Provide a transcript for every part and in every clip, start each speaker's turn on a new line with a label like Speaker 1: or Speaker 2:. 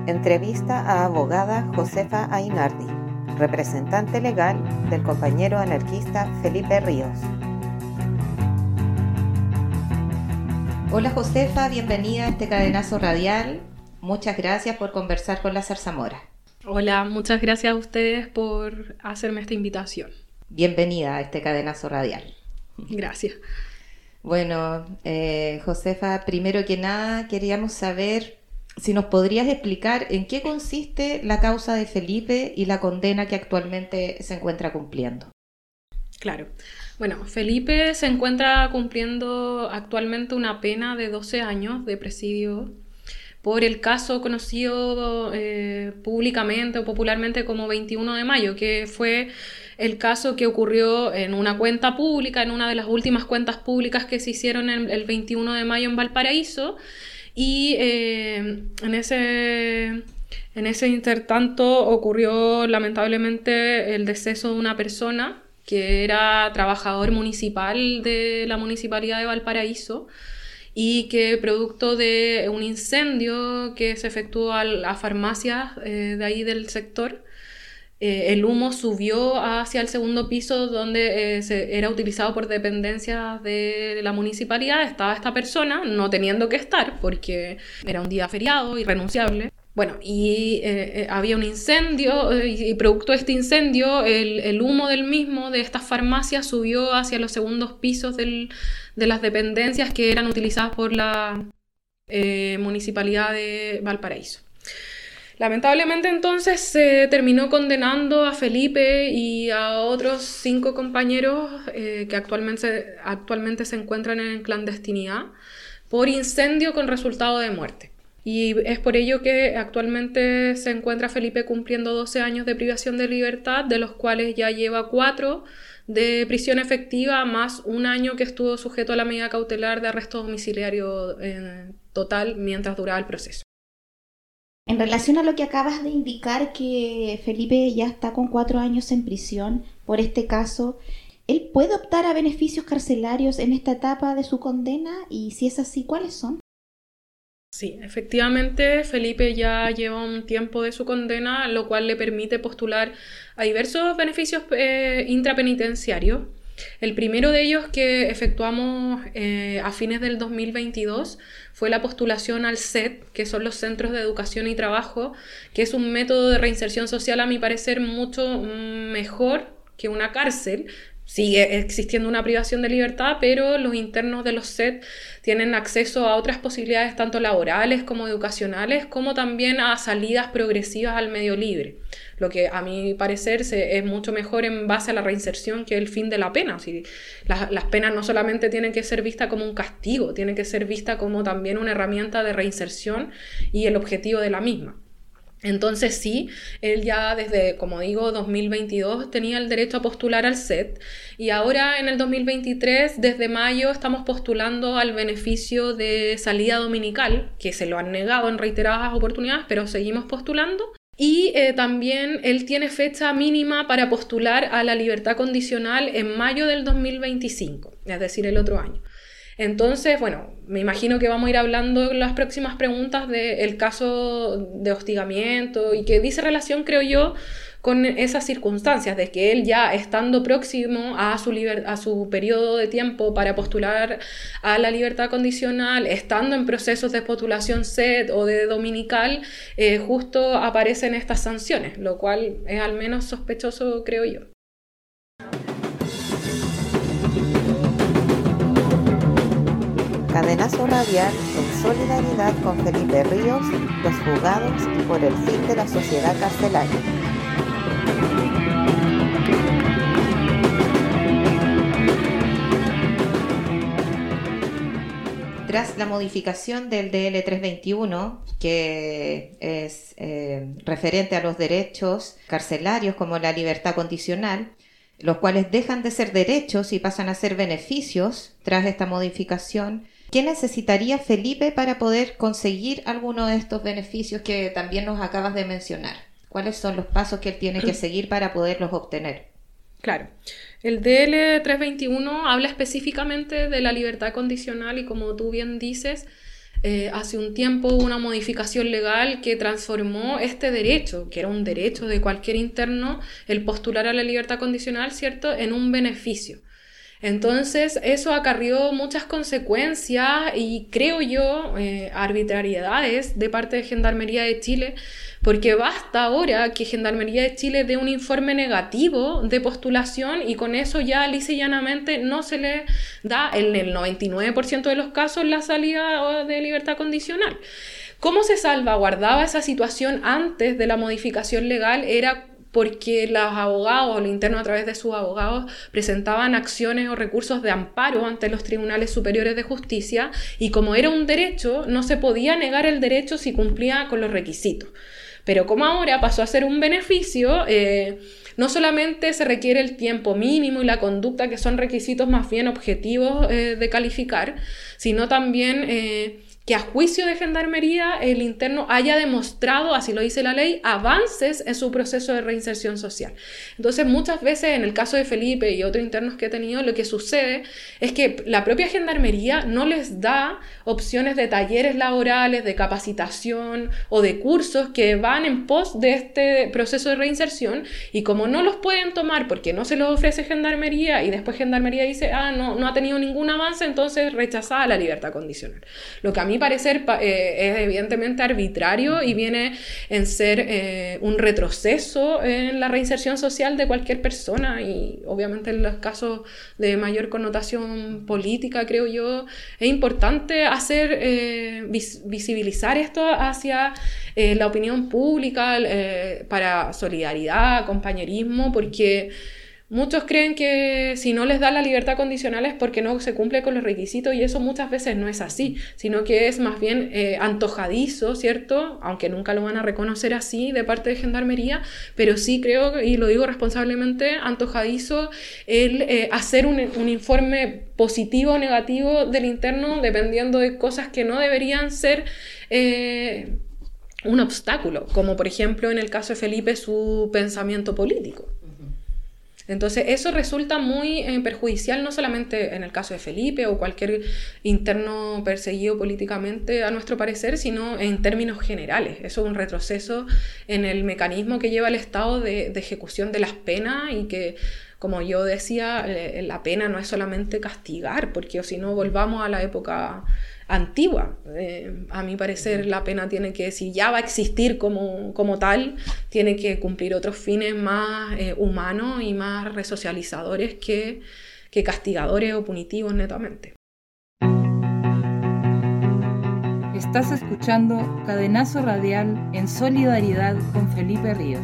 Speaker 1: Entrevista a abogada Josefa Ainardi, representante legal del compañero anarquista Felipe Ríos. Hola Josefa, bienvenida a este cadenazo radial. Muchas gracias por conversar con la Zarzamora.
Speaker 2: Hola, muchas gracias a ustedes por hacerme esta invitación.
Speaker 1: Bienvenida a este cadenazo radial.
Speaker 2: Gracias.
Speaker 1: Bueno, Josefa, primero que nada queríamos saber si nos podrías explicar en qué consiste la causa de Felipe y la condena que actualmente se encuentra cumpliendo.
Speaker 2: Claro. Bueno, Felipe se encuentra cumpliendo actualmente una pena de 12 años de presidio por el caso conocido públicamente o popularmente como 21 de mayo, que fue el caso que ocurrió en una cuenta pública, en una de las últimas cuentas públicas que se hicieron el 21 de mayo en Valparaíso, y en ese intertanto ocurrió lamentablemente el deceso de una persona que era trabajador municipal de la Municipalidad de Valparaíso, y que producto de un incendio que se efectuó a farmacias de ahí del sector, el humo subió hacia el segundo piso donde era utilizado por dependencias de la municipalidad. Estaba esta persona no teniendo que estar porque era un día feriado irrenunciable. Bueno, y había un incendio y producto de este incendio el humo del mismo de estas farmacias subió hacia los segundos pisos de las dependencias que eran utilizadas por la Municipalidad de Valparaíso. Lamentablemente entonces se terminó condenando a Felipe y a otros 5 compañeros que actualmente se encuentran en clandestinidad por incendio con resultado de muerte. Y es por ello que actualmente se encuentra Felipe cumpliendo 12 años de privación de libertad, de los cuales ya lleva 4 de prisión efectiva, más 1 año que estuvo sujeto a la medida cautelar de arresto domiciliario total mientras duraba el proceso.
Speaker 3: En relación a lo que acabas de indicar, que Felipe ya está con 4 años en prisión por este caso, ¿él puede optar a beneficios carcelarios en esta etapa de su condena? Y si es así, ¿cuáles son?
Speaker 2: Sí, efectivamente, Felipe ya lleva un tiempo de su condena, lo cual le permite postular a diversos beneficios intrapenitenciarios. El primero de ellos que efectuamos a fines del 2022 fue la postulación al CET, que son los Centros de Educación y Trabajo, que es un método de reinserción social, a mi parecer, mucho mejor que una cárcel. Sigue existiendo una privación de libertad, pero los internos de los CET tienen acceso a otras posibilidades tanto laborales como educacionales, como también a salidas progresivas al medio libre, lo que a mi parecer es mucho mejor en base a la reinserción que el fin de la pena. Si las penas no solamente tienen que ser vistas como un castigo, tienen que ser vistas como también una herramienta de reinserción y el objetivo de la misma. Entonces sí, él ya desde, como digo, 2022 tenía el derecho a postular al CET, y ahora en el 2023, desde mayo, estamos postulando al beneficio de salida dominical, que se lo han negado en reiteradas oportunidades, pero seguimos postulando. Y también él tiene fecha mínima para postular a la libertad condicional en mayo del 2025, es decir, el otro año. Entonces, bueno, me imagino que vamos a ir hablando en las próximas preguntas del caso de hostigamiento y que dice relación, creo yo, con esas circunstancias de que él ya estando próximo a su periodo de tiempo para postular a la libertad condicional, estando en procesos de postulación CET o de dominical, justo aparecen estas sanciones, lo cual es al menos sospechoso, creo yo.
Speaker 1: Cadenazo radial en solidaridad con Felipe Ríos, los fugados y por el fin de la sociedad carcelaria. Tras la modificación del DL 321, que es referente a los derechos carcelarios como la libertad condicional, los cuales dejan de ser derechos y pasan a ser beneficios tras esta modificación, ¿qué necesitaría Felipe para poder conseguir alguno de estos beneficios que también nos acabas de mencionar? ¿Cuáles son los pasos que él tiene que seguir para poderlos obtener?
Speaker 2: Claro, el DL 321 habla específicamente de la libertad condicional y, como tú bien dices, hace un tiempo una modificación legal que transformó este derecho, que era un derecho de cualquier interno, el postular a la libertad condicional, ¿cierto?, en un beneficio. Entonces eso acarrió muchas consecuencias y creo yo arbitrariedades de parte de Gendarmería de Chile, porque basta ahora que Gendarmería de Chile dé un informe negativo de postulación y con eso ya lisa y llanamente no se le da en el 99% de los casos la salida de libertad condicional. ¿Cómo se salvaguardaba esa situación antes de la modificación legal? Era porque los abogados, los internos a través de sus abogados, presentaban acciones o recursos de amparo ante los tribunales superiores de justicia y como era un derecho, no se podía negar el derecho si cumplía con los requisitos. Pero como ahora pasó a ser un beneficio, no solamente se requiere el tiempo mínimo y la conducta, que son requisitos más bien objetivos de calificar, sino también que a juicio de Gendarmería el interno haya demostrado, así lo dice la ley, avances en su proceso de reinserción social. Entonces muchas veces en el caso de Felipe y otros internos que he tenido, lo que sucede es que la propia Gendarmería no les da opciones de talleres laborales, de capacitación o de cursos que van en pos de este proceso de reinserción, y como no los pueden tomar porque no se los ofrece Gendarmería y después Gendarmería dice, no ha tenido ningún avance, entonces rechazada la libertad condicional. Lo que a mí parecer es evidentemente arbitrario y viene en ser un retroceso en la reinserción social de cualquier persona, y obviamente en los casos de mayor connotación política, creo yo, es importante hacer visibilizar esto hacia la opinión pública para solidaridad, compañerismo, porque muchos creen que si no les da la libertad condicional es porque no se cumple con los requisitos, y eso muchas veces no es así, sino que es más bien antojadizo, ¿cierto? Aunque nunca lo van a reconocer así de parte de Gendarmería, pero sí creo, y lo digo responsablemente, antojadizo el hacer un informe positivo o negativo del interno dependiendo de cosas que no deberían ser un obstáculo, como por ejemplo en el caso de Felipe su pensamiento político. Entonces eso resulta muy perjudicial, no solamente en el caso de Felipe o cualquier interno perseguido políticamente, a nuestro parecer, sino en términos generales. Eso es un retroceso en el mecanismo que lleva el Estado de ejecución de las penas, y que, como yo decía, la pena no es solamente castigar, porque si no volvamos a la época antigua. A mi parecer la pena tiene que, si ya va a existir como tal, tiene que cumplir otros fines más humanos y más resocializadores que castigadores o punitivos netamente.
Speaker 4: Estás escuchando Cadenazo Radial en solidaridad con Felipe Ríos.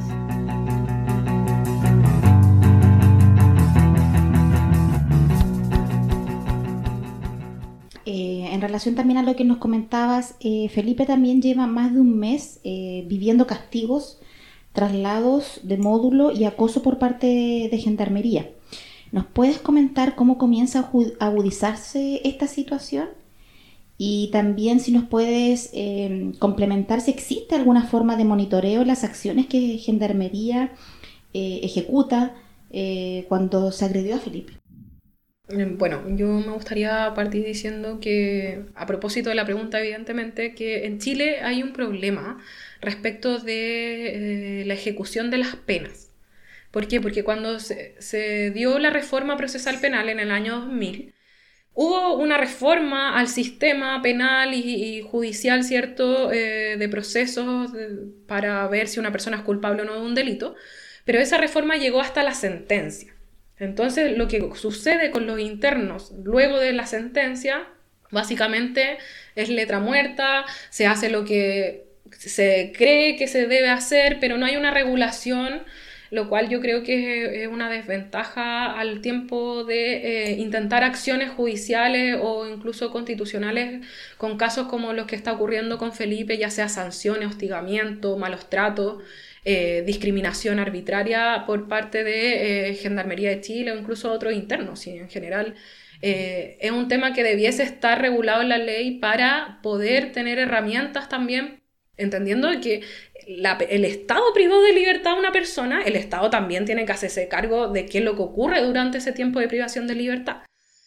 Speaker 3: En relación también a lo que nos comentabas, Felipe también lleva más de un mes viviendo castigos, traslados de módulo y acoso por parte de Gendarmería. ¿Nos puedes comentar cómo comienza a agudizarse esta situación? Y también si nos puedes complementar si existe alguna forma de monitoreo en las acciones que Gendarmería ejecuta cuando se agredió a Felipe.
Speaker 2: Bueno, yo me gustaría partir diciendo que, a propósito de la pregunta, evidentemente, que en Chile hay un problema respecto de la ejecución de las penas. ¿Por qué? Porque cuando se dio la reforma procesal penal en el año 2000, hubo una reforma al sistema penal y judicial, ¿cierto?, de procesos para ver si una persona es culpable o no de un delito, pero esa reforma llegó hasta la sentencia. Entonces, lo que sucede con los internos luego de la sentencia, básicamente es letra muerta, se hace lo que se cree que se debe hacer, pero no hay una regulación, lo cual yo creo que es una desventaja al tiempo de intentar acciones judiciales o incluso constitucionales con casos como los que está ocurriendo con Felipe, ya sea sanciones, hostigamiento, malos tratos, discriminación arbitraria por parte de Gendarmería de Chile o incluso otros internos. Y en general es un tema que debiese estar regulado en la ley para poder tener herramientas también, entendiendo que el Estado privó de libertad a una persona, el Estado también tiene que hacerse cargo de qué es lo que ocurre durante ese tiempo de privación de libertad.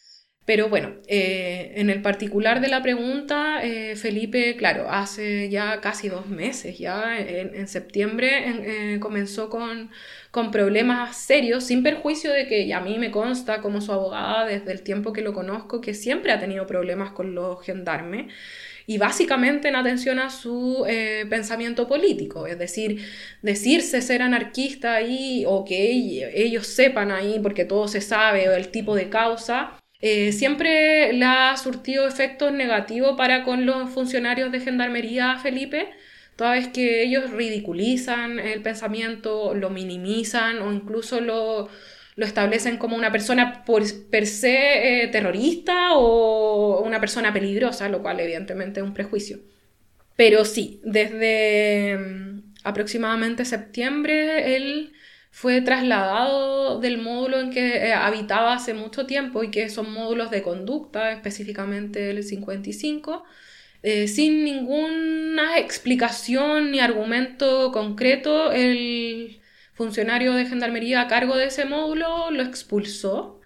Speaker 2: Pero bueno, en el particular de la pregunta, Felipe, claro, hace ya casi 2 meses, ya en septiembre comenzó con problemas serios, sin perjuicio de que a mí me consta como su abogada desde el tiempo que lo conozco, que siempre ha tenido problemas con los gendarmes, y básicamente en atención a su pensamiento político, es decir, decirse ser anarquista ahí, o que ellos sepan ahí, porque todo se sabe, o el tipo de causa, siempre le ha surtido efectos negativos para con los funcionarios de Gendarmería, Felipe, toda vez que ellos ridiculizan el pensamiento, lo minimizan o incluso lo establecen como una persona per se terrorista o una persona peligrosa, lo cual evidentemente es un prejuicio. Pero sí, desde aproximadamente septiembre él fue trasladado del módulo en que habitaba hace mucho tiempo, y que son módulos de conducta, específicamente el 55, sin ninguna explicación ni argumento concreto. El funcionario de Gendarmería a cargo de ese módulo lo expulsó.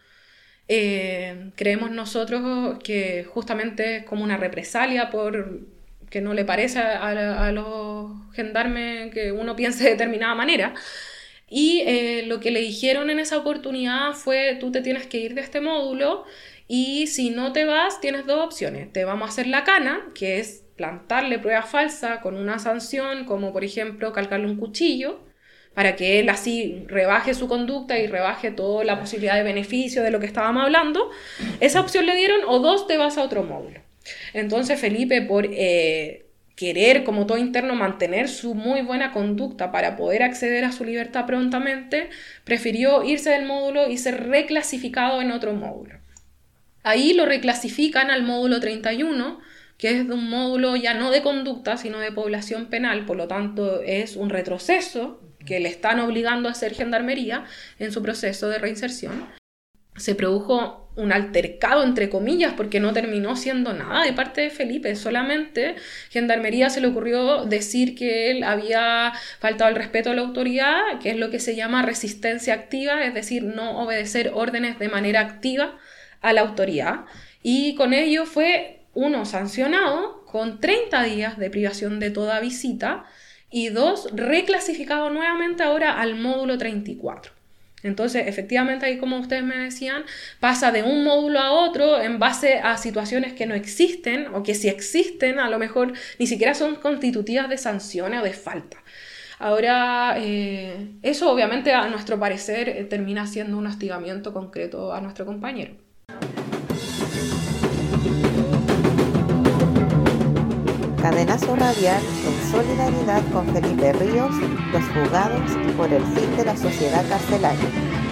Speaker 2: Creemos nosotros que justamente es como una represalia por que no le parece a los gendarmes que uno piense de determinada manera. Y lo que le dijeron en esa oportunidad fue: tú te tienes que ir de este módulo, y si no te vas tienes 2 opciones. Te vamos a hacer la cana, que es plantarle prueba falsa con una sanción, como por ejemplo calcarle un cuchillo, para que él así rebaje su conducta y rebaje toda la posibilidad de beneficio de lo que estábamos hablando. Esa opción le dieron, o 2, te vas a otro módulo. Entonces Felipe, por querer, como todo interno, mantener su muy buena conducta para poder acceder a su libertad prontamente, prefirió irse del módulo y ser reclasificado en otro módulo. Ahí lo reclasifican al módulo 31, que es de un módulo ya no de conducta, sino de población penal, por lo tanto es un retroceso que le están obligando a hacer Gendarmería en su proceso de reinserción. Se produjo un altercado, entre comillas, porque no terminó siendo nada de parte de Felipe, solamente Gendarmería se le ocurrió decir que él había faltado el respeto a la autoridad, que es lo que se llama resistencia activa, es decir, no obedecer órdenes de manera activa a la autoridad, y con ello fue, 1, sancionado con 30 días de privación de toda visita, y 2, reclasificado nuevamente ahora al módulo 34. Entonces, efectivamente, ahí, como ustedes me decían, pasa de un módulo a otro en base a situaciones que no existen, o que si existen, a lo mejor ni siquiera son constitutivas de sanciones o de falta. Ahora, eso obviamente a nuestro parecer termina siendo un hostigamiento concreto a nuestro compañero.
Speaker 1: Cadenazo radial en solidaridad con Felipe Ríos, los fugados y por el fin de la sociedad carcelaria.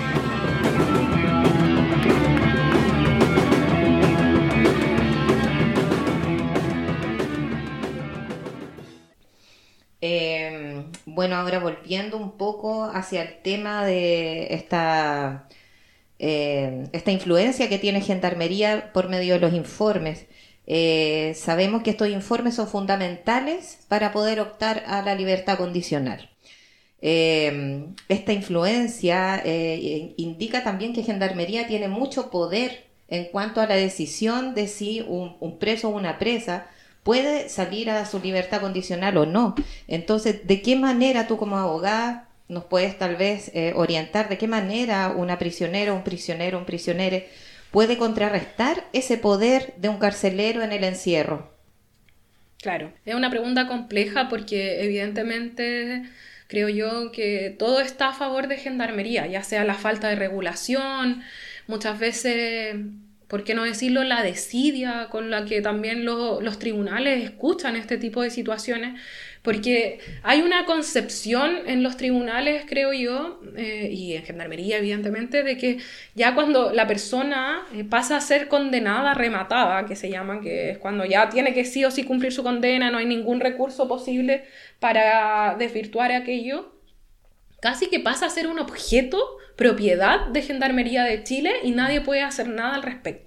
Speaker 1: Bueno, ahora volviendo un poco hacia el tema de esta influencia que tiene Gendarmería por medio de los informes. Sabemos que estos informes son fundamentales para poder optar a la libertad condicional. Esta influencia indica también que Gendarmería tiene mucho poder en cuanto a la decisión de si un preso o una presa puede salir a su libertad condicional o no. Entonces, ¿de qué manera tú como abogada nos puedes tal vez orientar? ¿De qué manera una prisionera, un prisionero puede contrarrestar ese poder de un carcelero en el encierro?
Speaker 2: Claro, es una pregunta compleja porque evidentemente creo yo que todo está a favor de Gendarmería, ya sea la falta de regulación, muchas veces, ¿por qué no decirlo?, la desidia con la que también los tribunales escuchan este tipo de situaciones, porque hay una concepción en los tribunales, creo yo, y en Gendarmería evidentemente, de que ya cuando la persona pasa a ser condenada rematada, que se llama, que es cuando ya tiene que sí o sí cumplir su condena, no hay ningún recurso posible para desvirtuar aquello, casi que pasa a ser un objeto, propiedad de Gendarmería de Chile, y nadie puede hacer nada al respecto.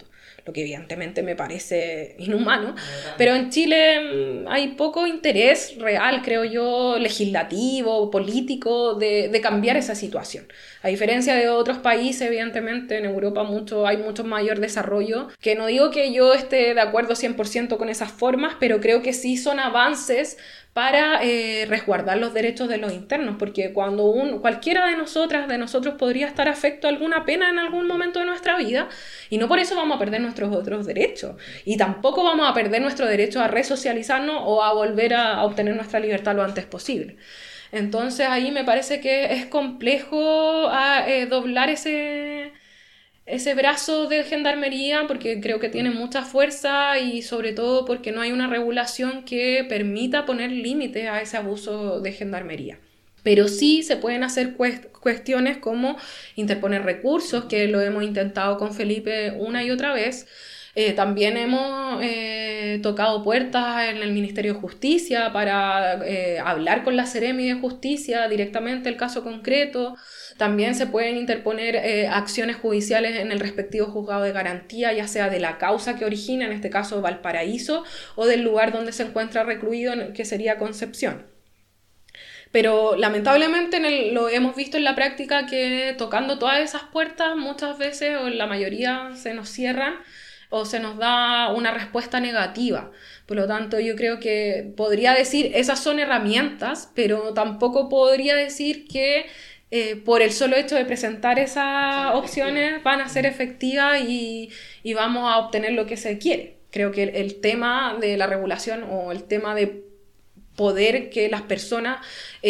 Speaker 2: lo que evidentemente me parece inhumano, pero en Chile hay poco interés real, creo yo, legislativo, político, de cambiar esa situación. A diferencia de otros países, evidentemente en Europa hay mucho mayor desarrollo, que no digo que yo esté de acuerdo 100% con esas formas, pero creo que sí son avances para resguardar los derechos de los internos, porque cuando cualquiera de nosotros podría estar afecto a alguna pena en algún momento de nuestra vida, y no por eso vamos a perder nuestros otros derechos, y tampoco vamos a perder nuestro derecho a resocializarnos o a volver a obtener nuestra libertad lo antes posible. Entonces ahí me parece que es complejo doblar ese brazo de gendarmería, porque creo que tiene mucha fuerza y sobre todo porque no hay una regulación que permita poner límites a ese abuso de gendarmería. Pero sí se pueden hacer cuestiones como interponer recursos, que lo hemos intentado con Felipe una y otra vez. También hemos tocado puertas en el Ministerio de Justicia para hablar con la Seremi de Justicia directamente el caso concreto. También se pueden interponer acciones judiciales en el respectivo juzgado de garantía, ya sea de la causa que origina, en este caso Valparaíso, o del lugar donde se encuentra recluido, que sería Concepción. Pero lamentablemente lo hemos visto en la práctica que tocando todas esas puertas muchas veces, o en la mayoría, se nos cierran o se nos da una respuesta negativa. Por lo tanto, yo creo que podría decir esas son herramientas, pero tampoco podría decir que por el solo hecho de presentar esas opciones van a ser efectivas y vamos a obtener lo que se quiere. Creo que el tema de la regulación o el tema de poder que las personas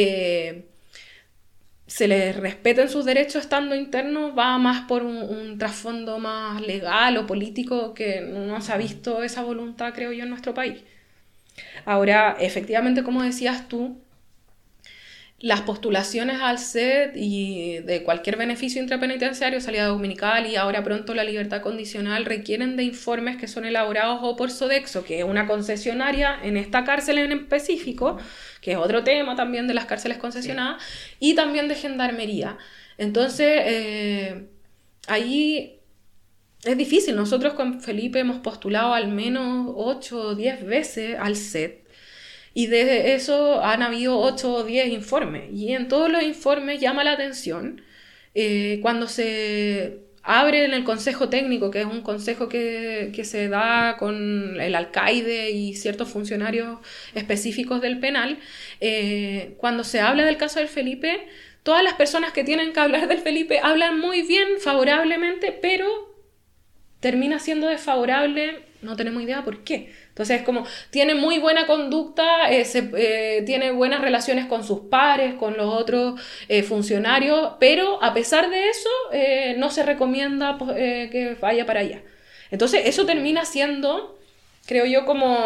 Speaker 2: se les respeten sus derechos estando internos va más por un trasfondo más legal o político, que no se ha visto esa voluntad, creo yo, en nuestro país. Ahora, efectivamente, como decías tú, las postulaciones al CET y de cualquier beneficio intrapenitenciario, salida dominical y ahora pronto la libertad condicional, requieren de informes que son elaborados o por Sodexo, que es una concesionaria en esta cárcel en específico, que es otro tema también de las cárceles concesionadas, y también de gendarmería. Entonces, ahí es difícil. Nosotros con Felipe hemos postulado al menos 8 o 10 veces al CET, y de eso han habido 8 o 10 informes. Y en todos los informes llama la atención cuando se abre en el consejo técnico, que es un consejo que se da con el alcaide y ciertos funcionarios específicos del penal, cuando se habla del caso del Felipe, todas las personas que tienen que hablar del Felipe hablan muy bien, favorablemente, pero termina siendo desfavorable, no tenemos idea por qué. Entonces es como, tiene muy buena conducta, tiene buenas relaciones con sus pares, con los otros funcionarios, pero a pesar de eso no se recomienda que vaya para allá. Entonces eso termina siendo, creo yo, como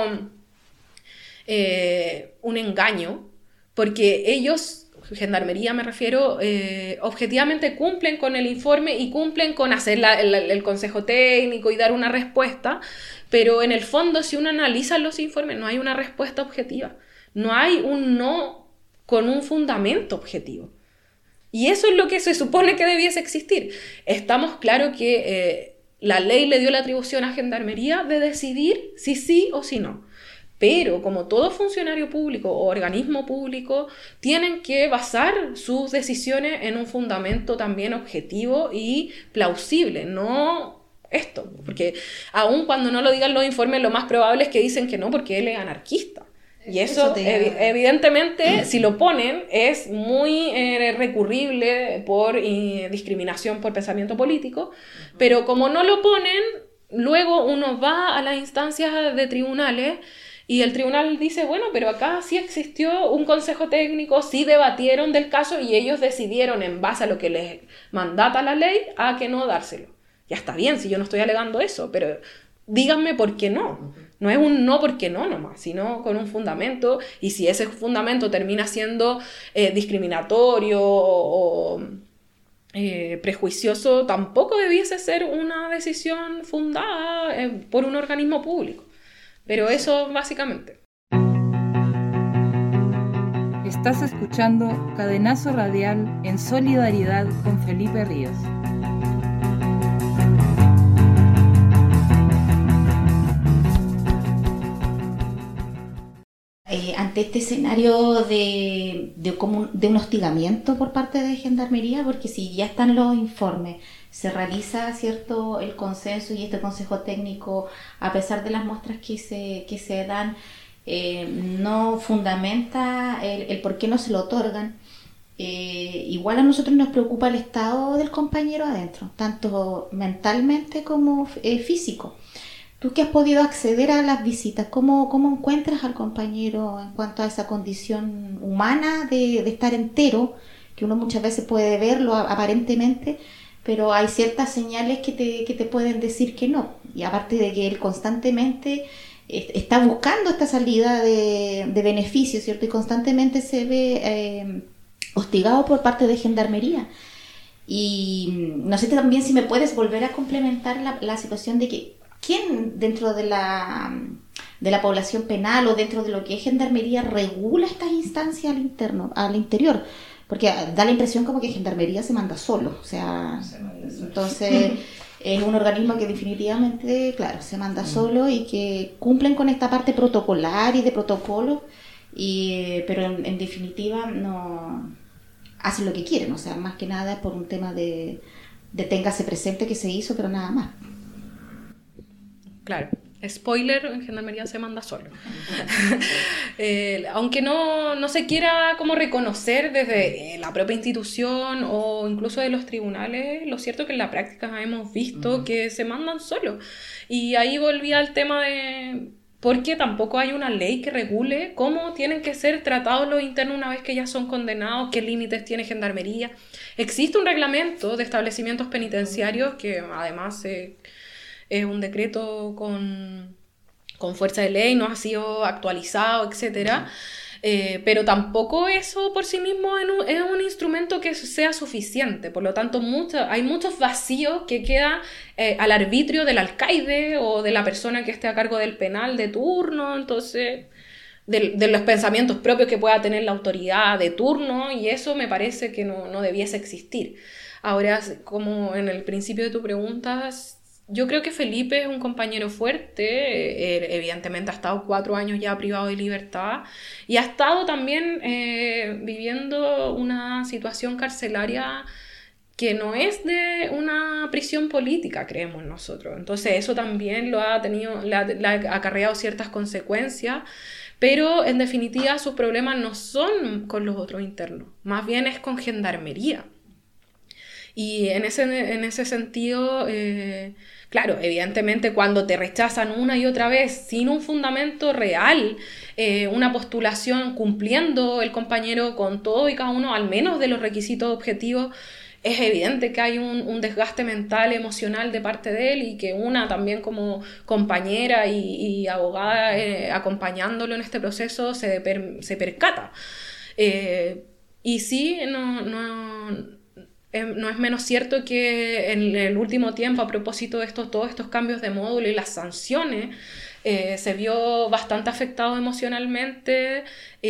Speaker 2: un engaño, porque ellos, Gendarmería me refiero, objetivamente cumplen con el informe y cumplen con hacer el consejo técnico y dar una respuesta, pero en el fondo, si uno analiza los informes, no hay una respuesta objetiva, no hay un no con un fundamento objetivo. Y eso es lo que se supone que debiese existir. Estamos claros que la ley le dio la atribución a Gendarmería de decidir si sí o si no. Pero como todo funcionario público o organismo público, tienen que basar sus decisiones en un fundamento también objetivo y plausible, no esto. Porque aun cuando no lo digan los informes, lo más probable es que dicen que no porque él es anarquista. Y eso evidentemente, si lo ponen, es muy recurrible por discriminación por pensamiento político, pero como no lo ponen, luego uno va a las instancias de tribunales y el tribunal dice, bueno, pero acá sí existió un consejo técnico, sí debatieron del caso y ellos decidieron en base a lo que les mandata la ley a que no dárselo. Ya está bien, si yo no estoy alegando eso, pero díganme por qué no. No es un no porque no nomás, sino con un fundamento, y si ese fundamento termina siendo discriminatorio o prejuicioso, tampoco debiese ser una decisión fundada por un organismo público. Pero eso básicamente.
Speaker 4: Estás escuchando Cadenazo Radial en solidaridad con Felipe Ríos.
Speaker 3: ante este escenario de un hostigamiento por parte de Gendarmería, porque si ya están los informes, se realiza, ¿cierto?, el consenso y este consejo técnico, a pesar de las muestras que se dan, no fundamenta el por qué no se lo otorgan. Igual a nosotros nos preocupa el estado del compañero adentro, tanto mentalmente como físico. Tú que has podido acceder a las visitas, ¿cómo encuentras al compañero en cuanto a esa condición humana de estar entero? Que uno muchas veces puede verlo aparentemente, pero hay ciertas señales que te pueden decir que no. Y aparte de que él constantemente está buscando esta salida de beneficio, ¿cierto? Y constantemente se ve hostigado por parte de Gendarmería. Y no sé también si me puedes volver a complementar la situación de que ¿quién dentro de la población penal o dentro de lo que es Gendarmería regula estas instancias al interior? Porque da la impresión como que Gendarmería se manda solo, o sea, entonces es un organismo que definitivamente, claro, se manda solo y que cumplen con esta parte protocolar y de protocolo, pero en definitiva no hacen lo que quieren, o sea, más que nada por un tema de téngase presente que se hizo, pero nada más.
Speaker 2: Claro, spoiler, en Gendarmería se manda solo. Aunque no se quiera como reconocer desde la propia institución o incluso de los tribunales, lo cierto es que en la práctica hemos visto que se mandan solo. Y ahí volvía al tema de... porque tampoco hay una ley que regule cómo tienen que ser tratados los internos una vez que ya son condenados, qué límites tiene Gendarmería. Existe un reglamento de establecimientos penitenciarios que además es un decreto con fuerza de ley, no ha sido actualizado, etcétera. Pero tampoco eso por sí mismo es un instrumento que sea suficiente. Por lo tanto, hay muchos vacíos que quedan al arbitrio del alcaide o de la persona que esté a cargo del penal de turno, entonces de los pensamientos propios que pueda tener la autoridad de turno, y eso me parece que no debiese existir. Ahora, como en el principio de tu pregunta, yo creo que Felipe es un compañero fuerte, evidentemente ha estado 4 años ya privado de libertad y ha estado también viviendo una situación carcelaria que no es de una prisión política, creemos nosotros. Entonces eso también le ha acarreado ciertas consecuencias, pero en definitiva sus problemas no son con los otros internos, más bien es con Gendarmería. Y en ese sentido... claro, evidentemente cuando te rechazan una y otra vez sin un fundamento real, una postulación cumpliendo el compañero con todo y cada uno, al menos de los requisitos objetivos, es evidente que hay un desgaste mental, emocional de parte de él, y que una también como compañera y abogada acompañándolo en este proceso se percata. Y sí, no es menos cierto que en el último tiempo, a propósito de todos estos cambios de módulo y las sanciones, se vio bastante afectado emocionalmente,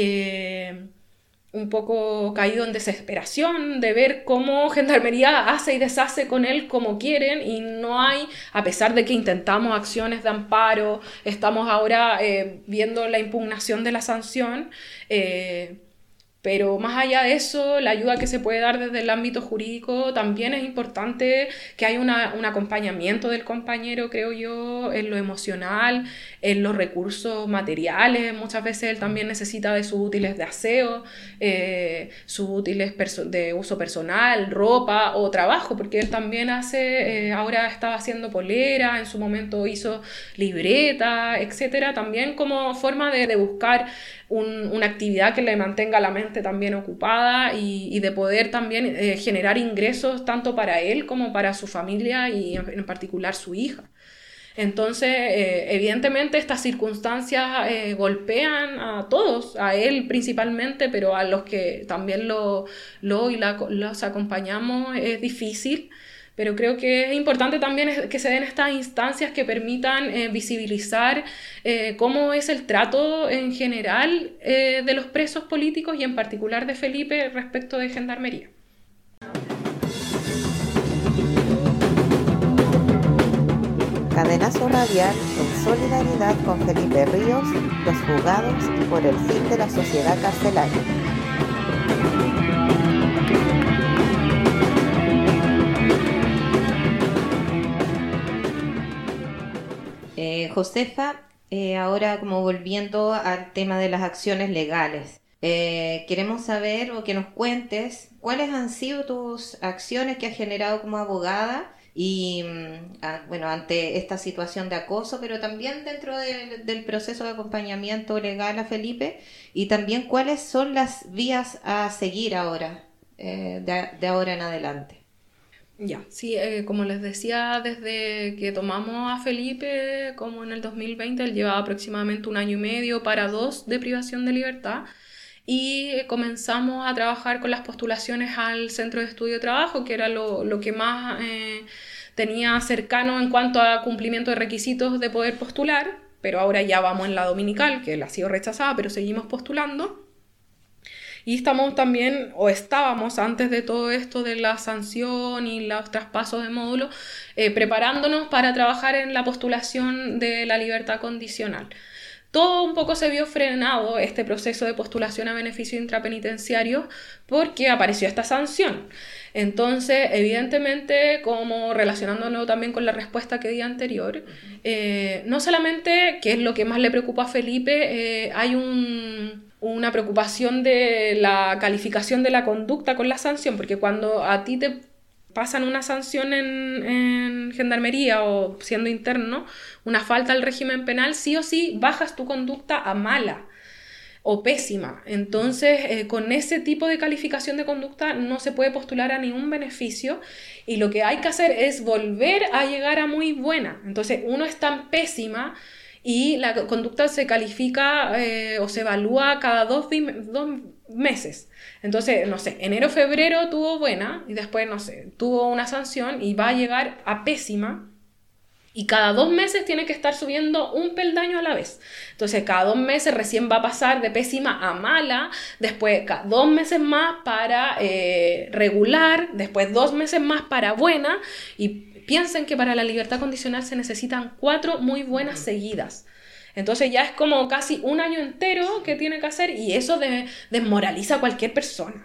Speaker 2: un poco caído en desesperación de ver cómo Gendarmería hace y deshace con él como quieren, y no hay, a pesar de que intentamos acciones de amparo, estamos ahora viendo la impugnación de la sanción, pero más allá de eso, la ayuda que se puede dar desde el ámbito jurídico, también es importante que haya un acompañamiento del compañero, creo yo, en lo emocional, en los recursos materiales. Muchas veces él también necesita de sus útiles de aseo, sus útiles de uso personal, ropa o trabajo, porque él también ahora estaba haciendo polera, en su momento hizo libreta, etcétera, también como forma de buscar una actividad que le mantenga la mente también ocupada y de poder también generar ingresos tanto para él como para su familia y en particular su hija. Entonces, evidentemente estas circunstancias golpean a todos, a él principalmente, pero a los que también los acompañamos es difícil. Pero creo que es importante también que se den estas instancias que permitan visibilizar cómo es el trato en general de los presos políticos y en particular de Felipe respecto de Gendarmería.
Speaker 1: Cadenazo Radial en solidaridad con Felipe Ríos, los fugados y por el fin de la sociedad carcelaria. Josefa, ahora como volviendo al tema de las acciones legales, queremos saber o que nos cuentes cuáles han sido tus acciones que has generado como abogada y bueno, ante esta situación de acoso, pero también dentro del proceso de acompañamiento legal a Felipe, y también cuáles son las vías a seguir ahora, de ahora en adelante.
Speaker 2: Ya, sí, como les decía, desde que tomamos a Felipe, como en el 2020, él llevaba aproximadamente 1 año y medio para 2 de privación de libertad, y comenzamos a trabajar con las postulaciones al centro de estudio de trabajo, que era lo que más tenía cercano en cuanto a cumplimiento de requisitos de poder postular, pero ahora ya vamos en la dominical, que la ha sido rechazada, pero seguimos postulando. Y estamos también, o estábamos antes de todo esto de la sanción y los traspasos de módulos, preparándonos para trabajar en la postulación de la libertad condicional. Todo un poco se vio frenado este proceso de postulación a beneficio intrapenitenciario porque apareció esta sanción. Entonces, evidentemente, como relacionándolo también con la respuesta que di anterior, no solamente, que es lo que más le preocupa a Felipe, hay una preocupación de la calificación de la conducta con la sanción, porque cuando a ti te pasan una sanción en gendarmería o siendo interno, una falta al régimen penal, sí o sí bajas tu conducta a mala o pésima. Entonces, con ese tipo de calificación de conducta no se puede postular a ningún beneficio y lo que hay que hacer es volver a llegar a muy buena. Entonces, uno es tan pésima y la conducta se califica o se evalúa cada 2 meses. Entonces, no sé, enero, febrero tuvo buena y después, no sé, tuvo una sanción y va a llegar a pésima y cada 2 meses tiene que estar subiendo un peldaño a la vez. Entonces, cada 2 meses recién va a pasar de pésima a mala, después 2 meses más para regular, después 2 meses más para buena y piensen que para la libertad condicional se necesitan 4 muy buenas seguidas. Entonces ya es como casi 1 año entero que tiene que hacer y eso desmoraliza a cualquier persona.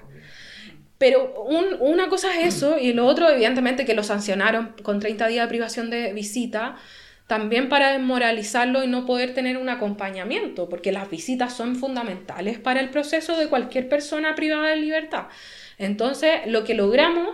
Speaker 2: Pero una cosa es eso y lo otro, evidentemente, que lo sancionaron con 30 días de privación de visita, también para desmoralizarlo y no poder tener un acompañamiento, porque las visitas son fundamentales para el proceso de cualquier persona privada de libertad. Entonces, lo que logramos,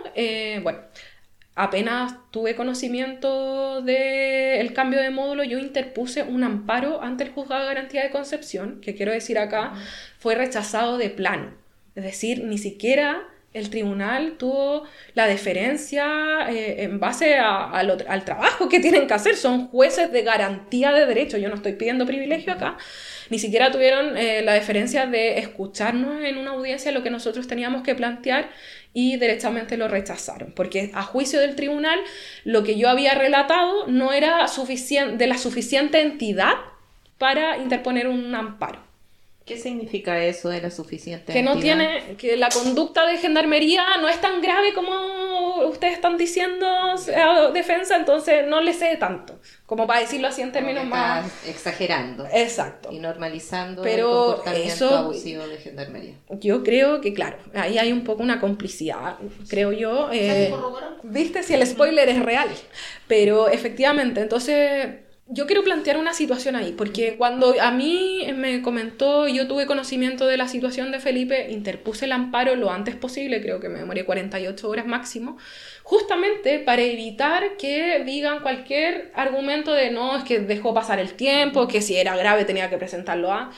Speaker 2: apenas tuve conocimiento del cambio de módulo, yo interpuse un amparo ante el Juzgado de Garantía de Concepción, que quiero decir acá, fue rechazado de plano. Es decir, ni siquiera el tribunal tuvo la deferencia en base al trabajo que tienen que hacer. Son jueces de garantía de derechos. Yo no estoy pidiendo privilegio acá. Ni siquiera tuvieron la deferencia de escucharnos en una audiencia lo que nosotros teníamos que plantear y derechamente lo rechazaron. Porque a juicio del tribunal, lo que yo había relatado no era de la suficiente entidad para interponer un amparo.
Speaker 1: ¿Qué significa eso de la suficiente
Speaker 2: que
Speaker 1: entidad?
Speaker 2: No tiene, que la conducta de gendarmería no es tan grave como ustedes están diciendo a defensa, entonces no le sé tanto, como para decirlo así en términos más...
Speaker 1: exagerando.
Speaker 2: Exacto.
Speaker 1: Y normalizando el
Speaker 2: Pero
Speaker 1: comportamiento abusivo de gendarmería.
Speaker 2: Yo creo que, claro, ahí hay un poco una complicidad, creo yo. ¿Viste? Si el spoiler es real. Pero efectivamente, entonces... Yo quiero plantear una situación ahí, porque cuando a mí me comentó y yo tuve conocimiento de la situación de Felipe, interpuse el amparo lo antes posible, creo que me demoré 48 horas máximo, justamente para evitar que digan cualquier argumento de no, es que dejó pasar el tiempo, que si era grave tenía que presentarlo a...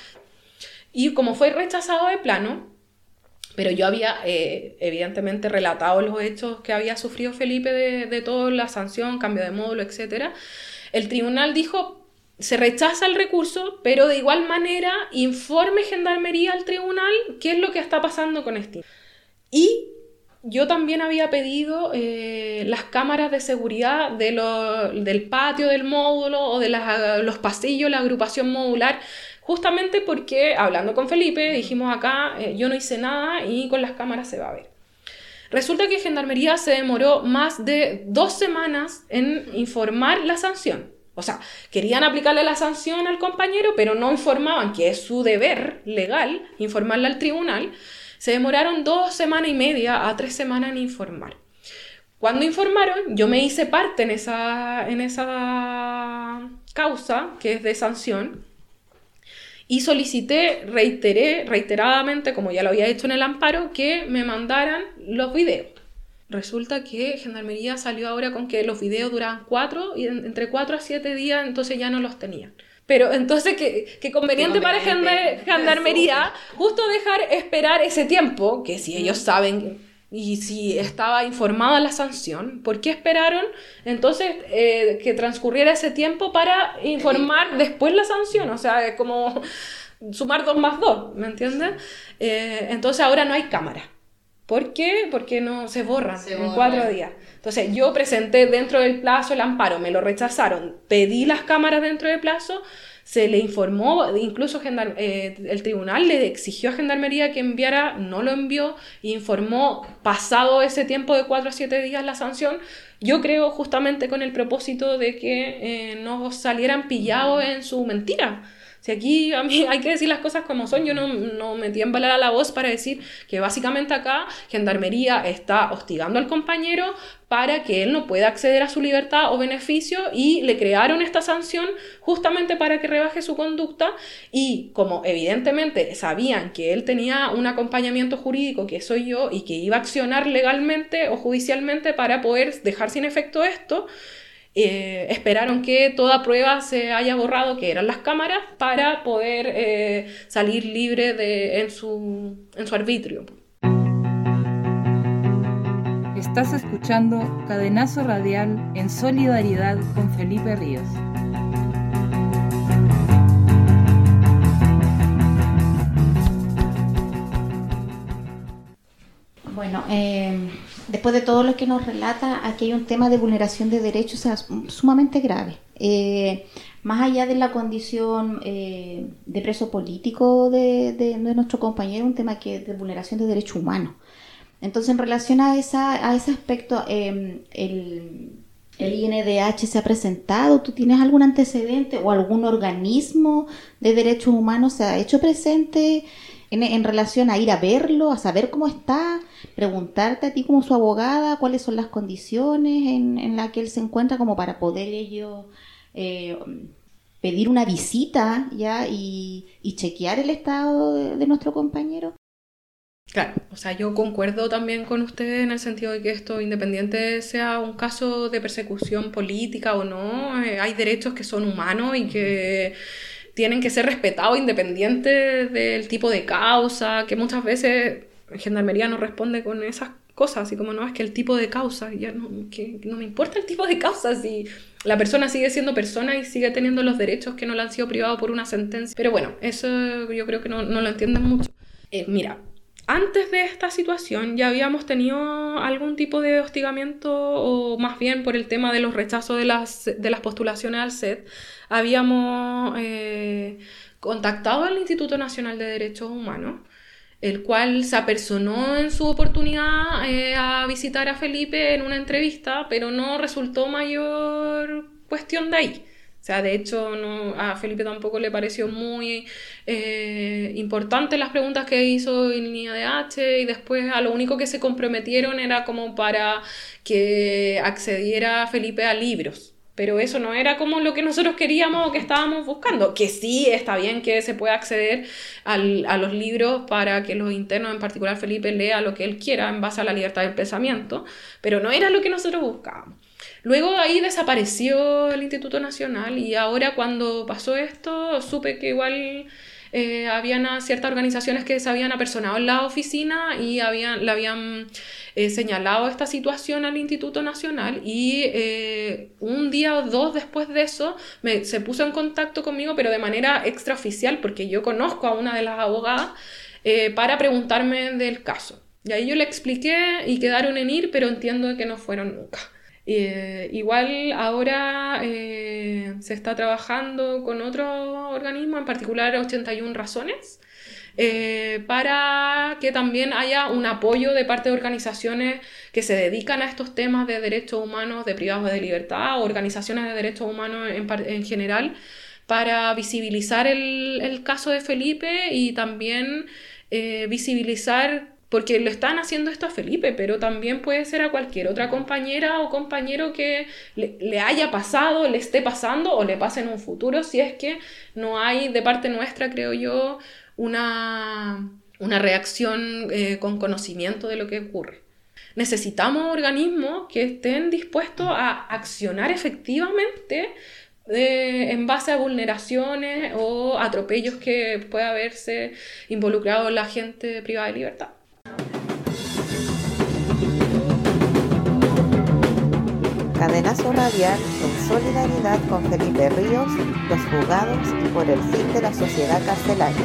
Speaker 2: Y como fue rechazado de plano, pero yo había evidentemente relatado los hechos que había sufrido Felipe de toda la sanción, cambio de módulo, etcétera. El tribunal dijo, se rechaza el recurso, pero de igual manera informe Gendarmería al tribunal qué es lo que está pasando con este. Y yo también había pedido las cámaras de seguridad del patio del módulo o de los pasillos, la agrupación modular, justamente porque, hablando con Felipe, dijimos acá, yo no hice nada y con las cámaras se va a ver. Resulta que Gendarmería se demoró más de 2 semanas en informar la sanción. O sea, querían aplicarle la sanción al compañero, pero no informaban, que es su deber legal, informarle al tribunal. Se demoraron 2 semanas y media a 3 semanas en informar. Cuando informaron, yo me hice parte en esa causa, que es de sanción, y solicité, reiteradamente, como ya lo había hecho en el amparo, que me mandaran los videos. Resulta que Gendarmería salió ahora con que los videos duraban 4 y entre 4 a 7 días, entonces ya no los tenían. Pero entonces, qué conveniente para Gendarmería justo dejar esperar ese tiempo, que si ellos saben y si estaba informada la sanción, ¿por qué esperaron entonces que transcurriera ese tiempo para informar después la sanción? O sea, es como sumar 2 más 2, ¿me entiendes? Entonces ahora no hay cámara. ¿Por qué? Porque no se borran en 4 días. Entonces yo presenté dentro del plazo el amparo, me lo rechazaron, pedí las cámaras dentro del plazo, se le informó, incluso el tribunal le exigió a Gendarmería que enviara, no lo envió, informó pasado ese tiempo de 4 a 7 días la sanción. Yo creo justamente con el propósito de que no salieran pillados en su mentira. Si aquí a mí hay que decir las cosas como son, yo no me tiembla la voz para decir que básicamente acá Gendarmería está hostigando al compañero para que él no pueda acceder a su libertad o beneficio y le crearon esta sanción justamente para que rebaje su conducta y como evidentemente sabían que él tenía un acompañamiento jurídico que soy yo y que iba a accionar legalmente o judicialmente para poder dejar sin efecto esto, esperaron que toda prueba se haya borrado, que eran las cámaras, para poder salir libre en su arbitrio.
Speaker 4: Estás escuchando Cadenazo Radial en solidaridad con Felipe Ríos.
Speaker 3: Bueno, después de todo lo que nos relata, aquí hay un tema de vulneración de derechos, o sea, sumamente grave. Más allá de la condición de preso político de nuestro compañero, un tema que de vulneración de derechos humanos. Entonces, en relación a ese aspecto, el INDH se ha presentado. ¿Tú tienes algún antecedente o algún organismo de derechos humanos se ha hecho presente en relación a ir a verlo, a saber cómo está, preguntarte a ti como su abogada cuáles son las condiciones en las que él se encuentra como para poder ellos pedir una visita ya y chequear el estado de nuestro compañero?
Speaker 2: Claro, o sea, yo concuerdo también con ustedes en el sentido de que esto, independiente sea un caso de persecución política o no, hay derechos que son humanos y que tienen que ser respetados independiente del tipo de causa, que muchas veces Gendarmería no responde con esas cosas, así como no, es que el tipo de causa, ya que no me importa el tipo de causa, si la persona sigue siendo persona y sigue teniendo los derechos que no le han sido privados por una sentencia. Pero bueno, eso yo creo que no lo entienden mucho. Mira, antes de esta situación ya habíamos tenido algún tipo de hostigamiento, o más bien por el tema de los rechazos de las postulaciones al CET, habíamos contactado al Instituto Nacional de Derechos Humanos, el cual se apersonó en su oportunidad a visitar a Felipe en una entrevista, pero no resultó mayor cuestión de ahí. O sea, de hecho, a Felipe tampoco le pareció muy importante las preguntas que hizo el INDH, y después a lo único que se comprometieron era como para que accediera Felipe a libros. Pero eso no era como lo que nosotros queríamos o que estábamos buscando. Que sí, está bien que se pueda acceder a los libros para que los internos, en particular Felipe, lea lo que él quiera en base a la libertad del pensamiento, pero no era lo que nosotros buscábamos. Luego ahí desapareció el Instituto Nacional y ahora cuando pasó esto supe que igual habían ciertas organizaciones que se habían apersonado en la oficina y le habían señalado esta situación al Instituto Nacional, y un día o 2 después de eso se puso en contacto conmigo, pero de manera extraoficial, porque yo conozco a una de las abogadas, para preguntarme del caso. Y ahí yo le expliqué y quedaron en ir, pero entiendo que no fueron nunca. Igual ahora se está trabajando con otro organismo, en particular 81 Razones, para que también haya un apoyo de parte de organizaciones que se dedican a estos temas de derechos humanos de privados de libertad, o organizaciones de derechos humanos en general, para visibilizar el caso de Felipe y también visibilizar, porque lo están haciendo esto a Felipe, pero también puede ser a cualquier otra compañera o compañero que le haya pasado, le esté pasando o le pase en un futuro, si es que no hay de parte nuestra, creo yo, una reacción con conocimiento de lo que ocurre. Necesitamos organismos que estén dispuestos a accionar efectivamente en base a vulneraciones o atropellos que pueda haberse involucrado la gente privada de libertad.
Speaker 1: Cadenazo Radial en solidaridad con Felipe Ríos, los fugados y por el fin de la sociedad carcelaria.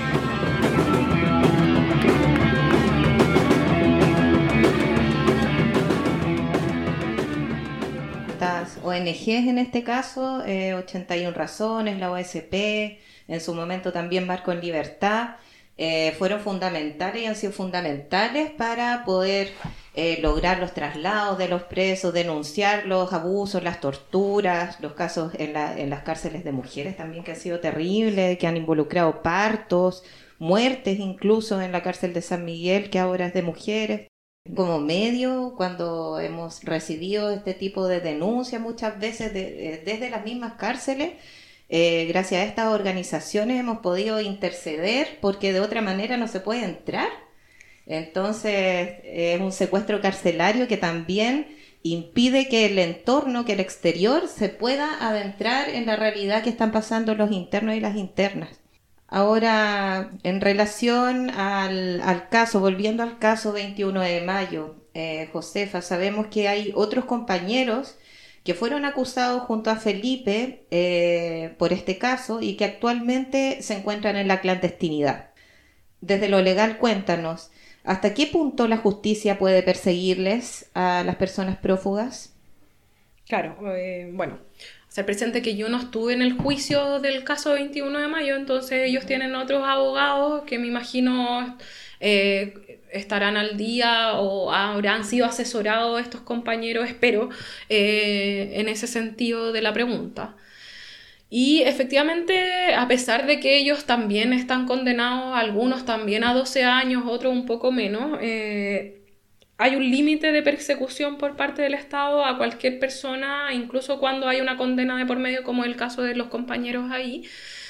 Speaker 1: Estas ONGs en este caso, 81 Razones, la OSP, en su momento también Marco en Libertad, fueron fundamentales y han sido fundamentales para poder lograr los traslados de los presos, denunciar los abusos, las torturas, los casos en las cárceles de mujeres también que han sido terribles, que han involucrado partos, muertes incluso en la cárcel de San Miguel, que ahora es de mujeres. Como medio, cuando hemos recibido este tipo de denuncias muchas veces desde las mismas cárceles, gracias a estas organizaciones hemos podido interceder porque de otra manera no se puede entrar. Entonces es un secuestro carcelario que también impide que el entorno, que el exterior se pueda adentrar en la realidad que están pasando los internos y las internas. Ahora, en relación al caso, volviendo al caso 21 de mayo, Josefa, sabemos que hay otros compañeros que fueron acusados junto a Felipe por este caso y que actualmente se encuentran en la clandestinidad. Desde lo legal, cuéntanos, ¿hasta qué punto la justicia puede perseguirles a las personas prófugas?
Speaker 2: Claro, bueno, hacer presente que yo no estuve en el juicio del caso 21 de mayo, entonces ellos tienen otros abogados que me imagino estarán al día o habrán sido asesorados estos compañeros, espero, en ese sentido de la pregunta. Y efectivamente, a pesar de que ellos también están condenados, algunos también a 12 años, otros un poco menos, hay un límite de persecución por parte del Estado a cualquier persona, incluso cuando hay una condena de por medio, como el caso de los compañeros ahí,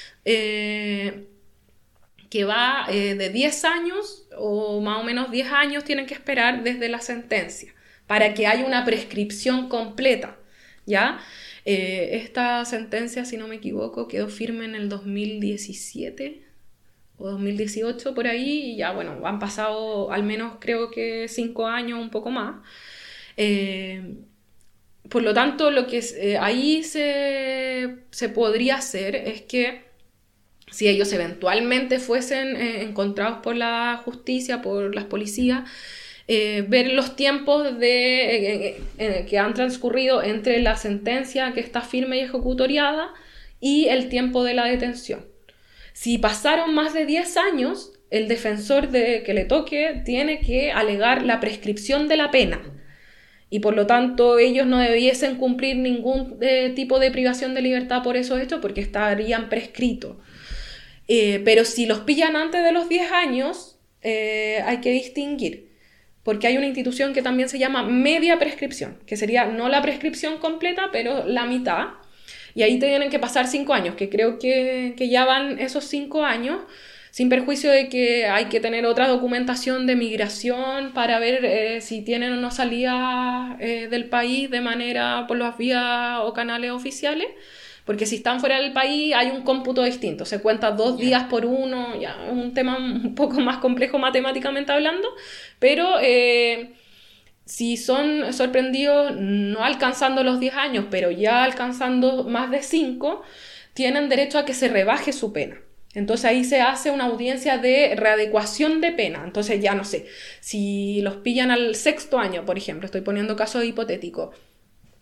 Speaker 2: que va de 10 años o más o menos 10 años tienen que esperar desde la sentencia para que haya una prescripción completa, ¿ya? Esta sentencia, si no me equivoco, quedó firme en el 2017 o 2018 por ahí, y ya bueno, han pasado al menos creo que 5 años, un poco más. Por lo tanto, lo que ahí se podría hacer es que si ellos eventualmente fuesen encontrados por la justicia, por las policías, ver los tiempos que han transcurrido entre la sentencia que está firme y ejecutoriada y el tiempo de la detención. Si pasaron más de 10 años, el defensor que le toque tiene que alegar la prescripción de la pena y por lo tanto ellos no debiesen cumplir ningún tipo de privación de libertad por esos hechos porque estarían prescritos. Pero si los pillan antes de los 10 años, hay que distinguir, porque hay una institución que también se llama media prescripción, que sería no la prescripción completa, pero la mitad, y ahí tienen que pasar 5 años, que creo que ya van esos 5 años, sin perjuicio de que hay que tener otra documentación de migración para ver si tienen o no salida del país de manera por las vías o canales oficiales. Porque si están fuera del país hay un cómputo distinto, se cuenta 2 días por uno, ya es un tema un poco más complejo matemáticamente hablando, pero si son sorprendidos no alcanzando los 10 años, pero ya alcanzando más de 5, tienen derecho a que se rebaje su pena. Entonces ahí se hace una audiencia de readecuación de pena. Entonces ya no sé, si los pillan al 6º año, por ejemplo, estoy poniendo casos hipotéticos,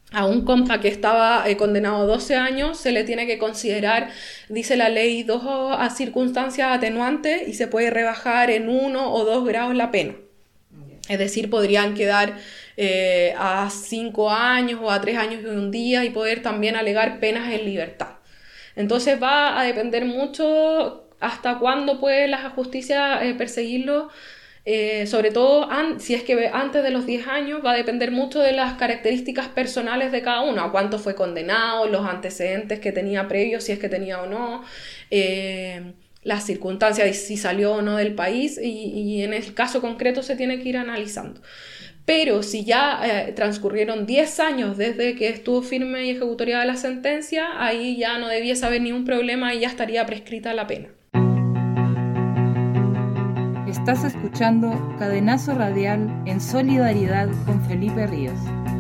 Speaker 2: a un compa que estaba condenado a 12 años se le tiene que considerar, dice la ley, dos circunstancias atenuantes y se puede rebajar en 1 o 2 grados la pena. Es decir, podrían quedar a 5 años o a 3 años y un día y poder también alegar penas en libertad. Entonces va a depender mucho hasta cuándo puede la justicia perseguirlo. Sobre todo si es que antes de los 10 años, va a depender mucho de las características personales de cada uno, a cuánto fue condenado, los antecedentes que tenía previos, si es que tenía o no, las circunstancias de si salió o no del país, y en el caso concreto se tiene que ir analizando. Pero si ya transcurrieron 10 años desde que estuvo firme y ejecutoriada la sentencia, ahí ya no debiese haber ningún problema y ya estaría prescrita la pena.
Speaker 4: Estás escuchando Cadenazo Radial en solidaridad con Felipe Ríos.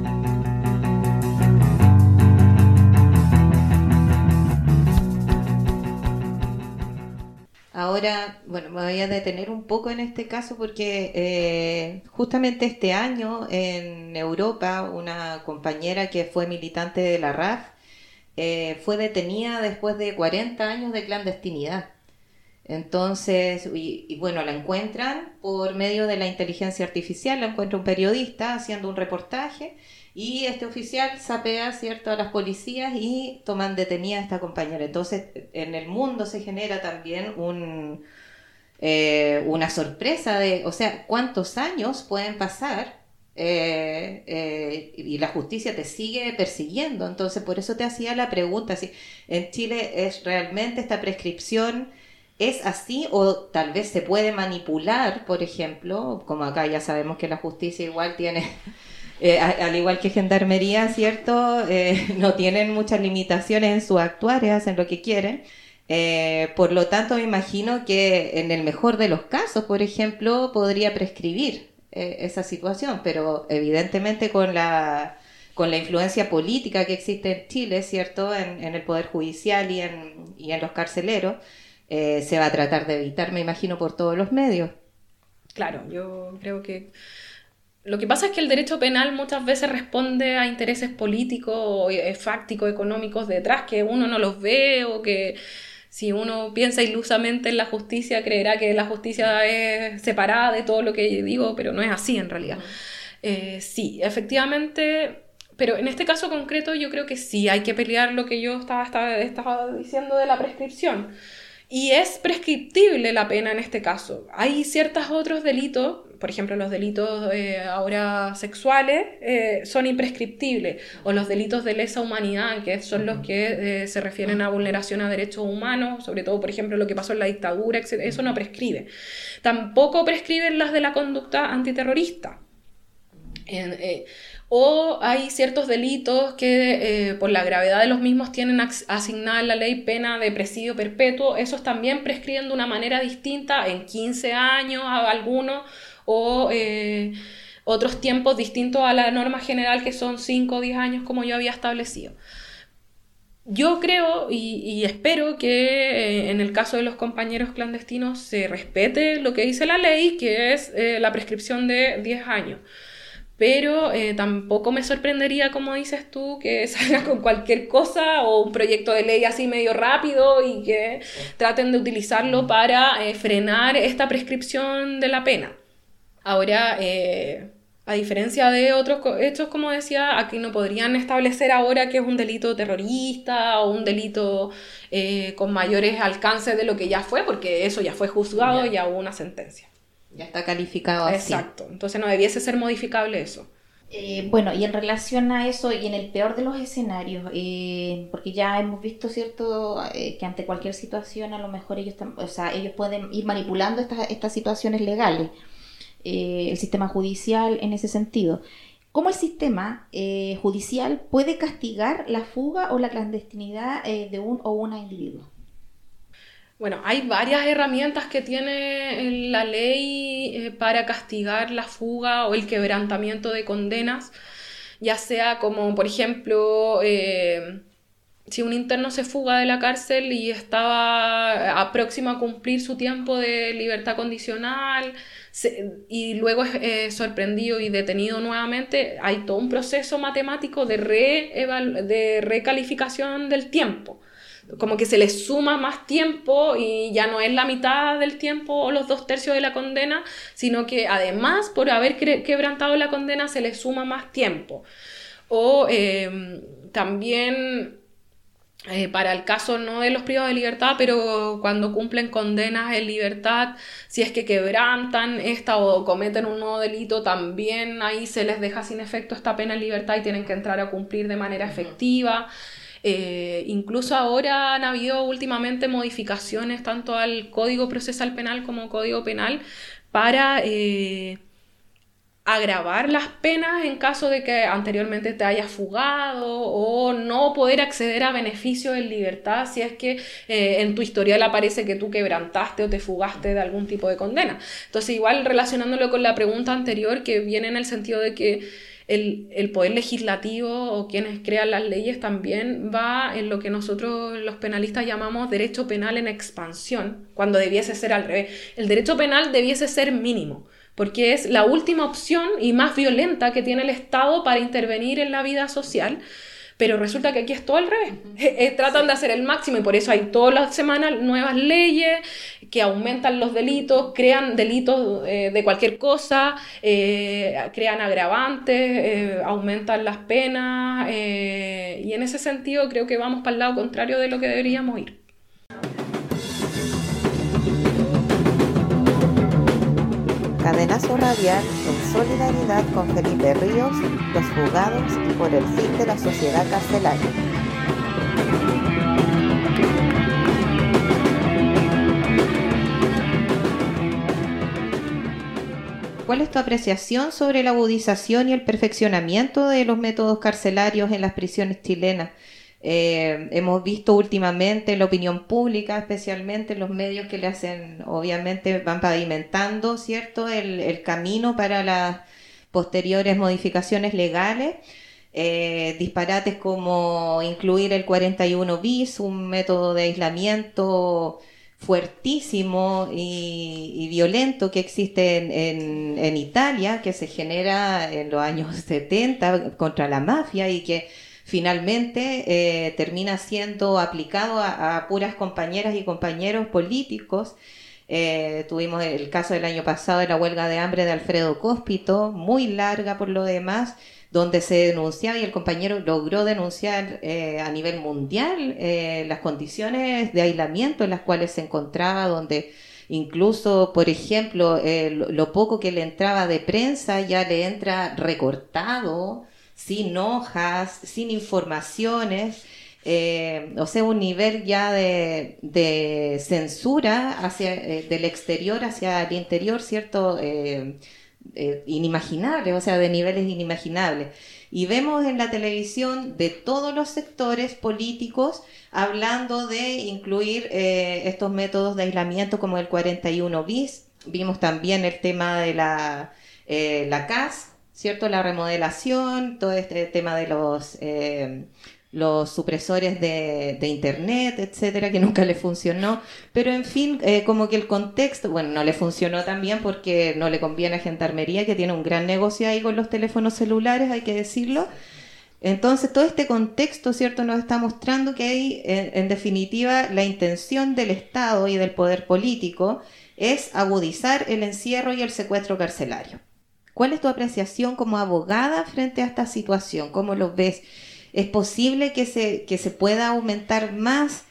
Speaker 1: Ahora, bueno, me voy a detener un poco en este caso porque justamente este año en Europa una compañera que fue militante de la RAF fue detenida después de 40 años de clandestinidad. Entonces, y bueno, la encuentran por medio de la inteligencia artificial, la encuentra un periodista haciendo un reportaje y este oficial sapea, ¿cierto?, a las policías y toman detenida a esta compañera. Entonces, en el mundo se genera también una sorpresa de, o sea, ¿cuántos años pueden pasar? Y la justicia te sigue persiguiendo. Entonces, por eso te hacía la pregunta, si en Chile es realmente esta prescripción... ¿Es así o tal vez se puede manipular, por ejemplo? Como acá ya sabemos que la justicia igual tiene, al igual que Gendarmería, ¿cierto? No tienen muchas limitaciones en su actuar, hacen lo que quieren. Por lo tanto, me imagino que en el mejor de los casos, por ejemplo, podría prescribir esa situación, pero evidentemente con la influencia política que existe en Chile, ¿cierto? En el Poder Judicial y en los carceleros, se va a tratar de evitar, me imagino, por todos los medios.
Speaker 2: Claro, yo creo que lo que pasa es que el derecho penal muchas veces responde a intereses políticos o fácticos, económicos detrás, que uno no los ve, o que si uno piensa ilusamente en la justicia, creerá que la justicia es separada de todo lo que digo, pero no es así en realidad. Sí, efectivamente... Pero en este caso concreto yo creo que sí, hay que pelear lo que yo estaba diciendo de la prescripción. Y es prescriptible la pena en este caso. Hay ciertos otros delitos, por ejemplo los delitos ahora sexuales, son imprescriptibles, o los delitos de lesa humanidad, que son los que se refieren a vulneración a derechos humanos, sobre todo, por ejemplo, lo que pasó en la dictadura, etc. Eso no prescribe. Tampoco prescriben las de la conducta antiterrorista. O hay ciertos delitos que por la gravedad de los mismos tienen asignada en la ley pena de presidio perpetuo. Esos también prescriben de una manera distinta, en 15 años a algunos, o otros tiempos distintos a la norma general, que son 5 o 10 años como yo había establecido. Yo creo y espero que en el caso de los compañeros clandestinos se respete lo que dice la ley, que es la prescripción de 10 años. Pero tampoco me sorprendería, como dices tú, que salga con cualquier cosa o un proyecto de ley así medio rápido y que traten de utilizarlo para frenar esta prescripción de la pena. Ahora, a diferencia de otros hechos, como decía, aquí no podrían establecer ahora que es un delito terrorista o un delito con mayores alcances de lo que ya fue, porque eso ya fue juzgado y ya hubo una sentencia.
Speaker 1: Ya está calificado así.
Speaker 2: Exacto, entonces no debiese ser modificable eso.
Speaker 3: Bueno, y en relación a eso, y en el peor de los escenarios, porque ya hemos visto, ¿cierto?, que ante cualquier situación a lo mejor ellos pueden ir manipulando estas situaciones legales, el sistema judicial en ese sentido. ¿Cómo el sistema judicial puede castigar la fuga o la clandestinidad de un o una individuo?
Speaker 2: Bueno, hay varias herramientas que tiene la ley para castigar la fuga o el quebrantamiento de condenas, ya sea como, por ejemplo, si un interno se fuga de la cárcel y estaba próximo a cumplir su tiempo de libertad condicional y luego es sorprendido y detenido nuevamente, hay todo un proceso matemático de recalificación del tiempo. Como que se le suma más tiempo y ya no es la mitad del tiempo o los 2/3 de la condena, sino que además por haber quebrantado la condena se le suma más tiempo. O también para el caso no de los privados de libertad, pero cuando cumplen condenas en libertad, si es que quebrantan esta o cometen un nuevo delito, también ahí se les deja sin efecto esta pena en libertad y tienen que entrar a cumplir de manera efectiva. Incluso ahora han habido últimamente modificaciones tanto al Código Procesal Penal como Código Penal para agravar las penas en caso de que anteriormente te hayas fugado o no poder acceder a beneficios en libertad si es que en tu historial aparece que tú quebrantaste o te fugaste de algún tipo de condena. Entonces, igual relacionándolo con la pregunta anterior, que viene en el sentido de que el poder legislativo o quienes crean las leyes también va en lo que nosotros los penalistas llamamos derecho penal en expansión, cuando debiese ser al revés. El derecho penal debiese ser mínimo, porque es la última opción y más violenta que tiene el Estado para intervenir en la vida social, pero resulta que aquí es todo al revés. Tratan de hacer el máximo y por eso hay todas las semanas nuevas leyes que aumentan los delitos, crean delitos de cualquier cosa, crean agravantes, aumentan las penas y en ese sentido creo que vamos para el lado contrario de lo que deberíamos ir.
Speaker 1: Cadenazo Radial en solidaridad con Felipe Ríos, los fugados y por el fin de la sociedad carcelaria. ¿Cuál es tu apreciación sobre la agudización y el perfeccionamiento de los métodos carcelarios en las prisiones chilenas? Hemos visto últimamente en la opinión pública, especialmente en los medios que le hacen, obviamente van pavimentando, ¿cierto?, el camino para las posteriores modificaciones legales, disparates como incluir el 41 bis, un método de aislamiento fuertísimo y violento que existe en Italia, que se genera en los años 70 contra la mafia y que finalmente termina siendo aplicado a puras compañeras y compañeros políticos. Tuvimos el caso del año pasado de la huelga de hambre de Alfredo Cospito, muy larga por lo demás, donde se denunciaba y el compañero logró denunciar a nivel mundial las condiciones de aislamiento en las cuales se encontraba, donde incluso, por ejemplo, lo poco que le entraba de prensa ya le entra recortado, sin hojas, sin informaciones, o sea, un nivel ya de censura del exterior hacia el interior, ¿cierto?, inimaginable, o sea, de niveles inimaginables. Y vemos en la televisión de todos los sectores políticos hablando de incluir estos métodos de aislamiento como el 41 bis. Vimos también el tema de la CAS, ¿cierto?, la remodelación, todo este tema de los supresores de internet, etcétera, que nunca le funcionó, pero en fin, como que el contexto, bueno, no le funcionó también porque no le conviene a Gendarmería, que tiene un gran negocio ahí con los teléfonos celulares, hay que decirlo. Entonces, todo este contexto, ¿cierto?, nos está mostrando que hay, en definitiva, la intención del Estado y del poder político es agudizar el encierro y el secuestro carcelario. ¿Cuál es tu apreciación como abogada frente a esta situación? ¿Cómo lo ves? ¿Es posible que se pueda aumentar más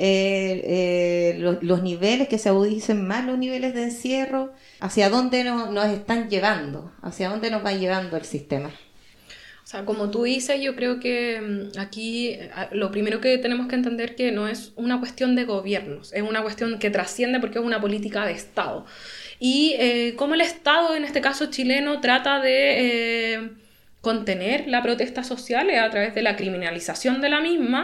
Speaker 1: los niveles, que se agudicen más los niveles de encierro? ¿Hacia dónde nos están llevando? ¿Hacia dónde nos va llevando el sistema?
Speaker 2: O sea, como tú dices, yo creo que aquí lo primero que tenemos que entender que no es una cuestión de gobiernos, es una cuestión que trasciende porque es una política de Estado. Y cómo el Estado, en este caso chileno, trata de contener la protesta social a través de la criminalización de la misma,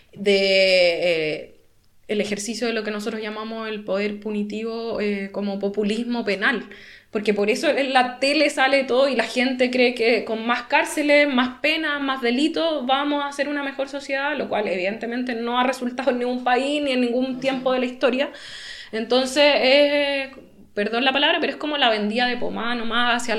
Speaker 2: de el ejercicio de lo que nosotros llamamos el poder punitivo como populismo penal, porque por eso en la tele sale todo y la gente cree que con más cárceles, más penas, más delitos vamos a hacer una mejor sociedad, lo cual evidentemente no ha resultado en ningún país ni en ningún tiempo de la historia. Entonces, perdón la palabra, pero es como la vendida de pomada nomás hacia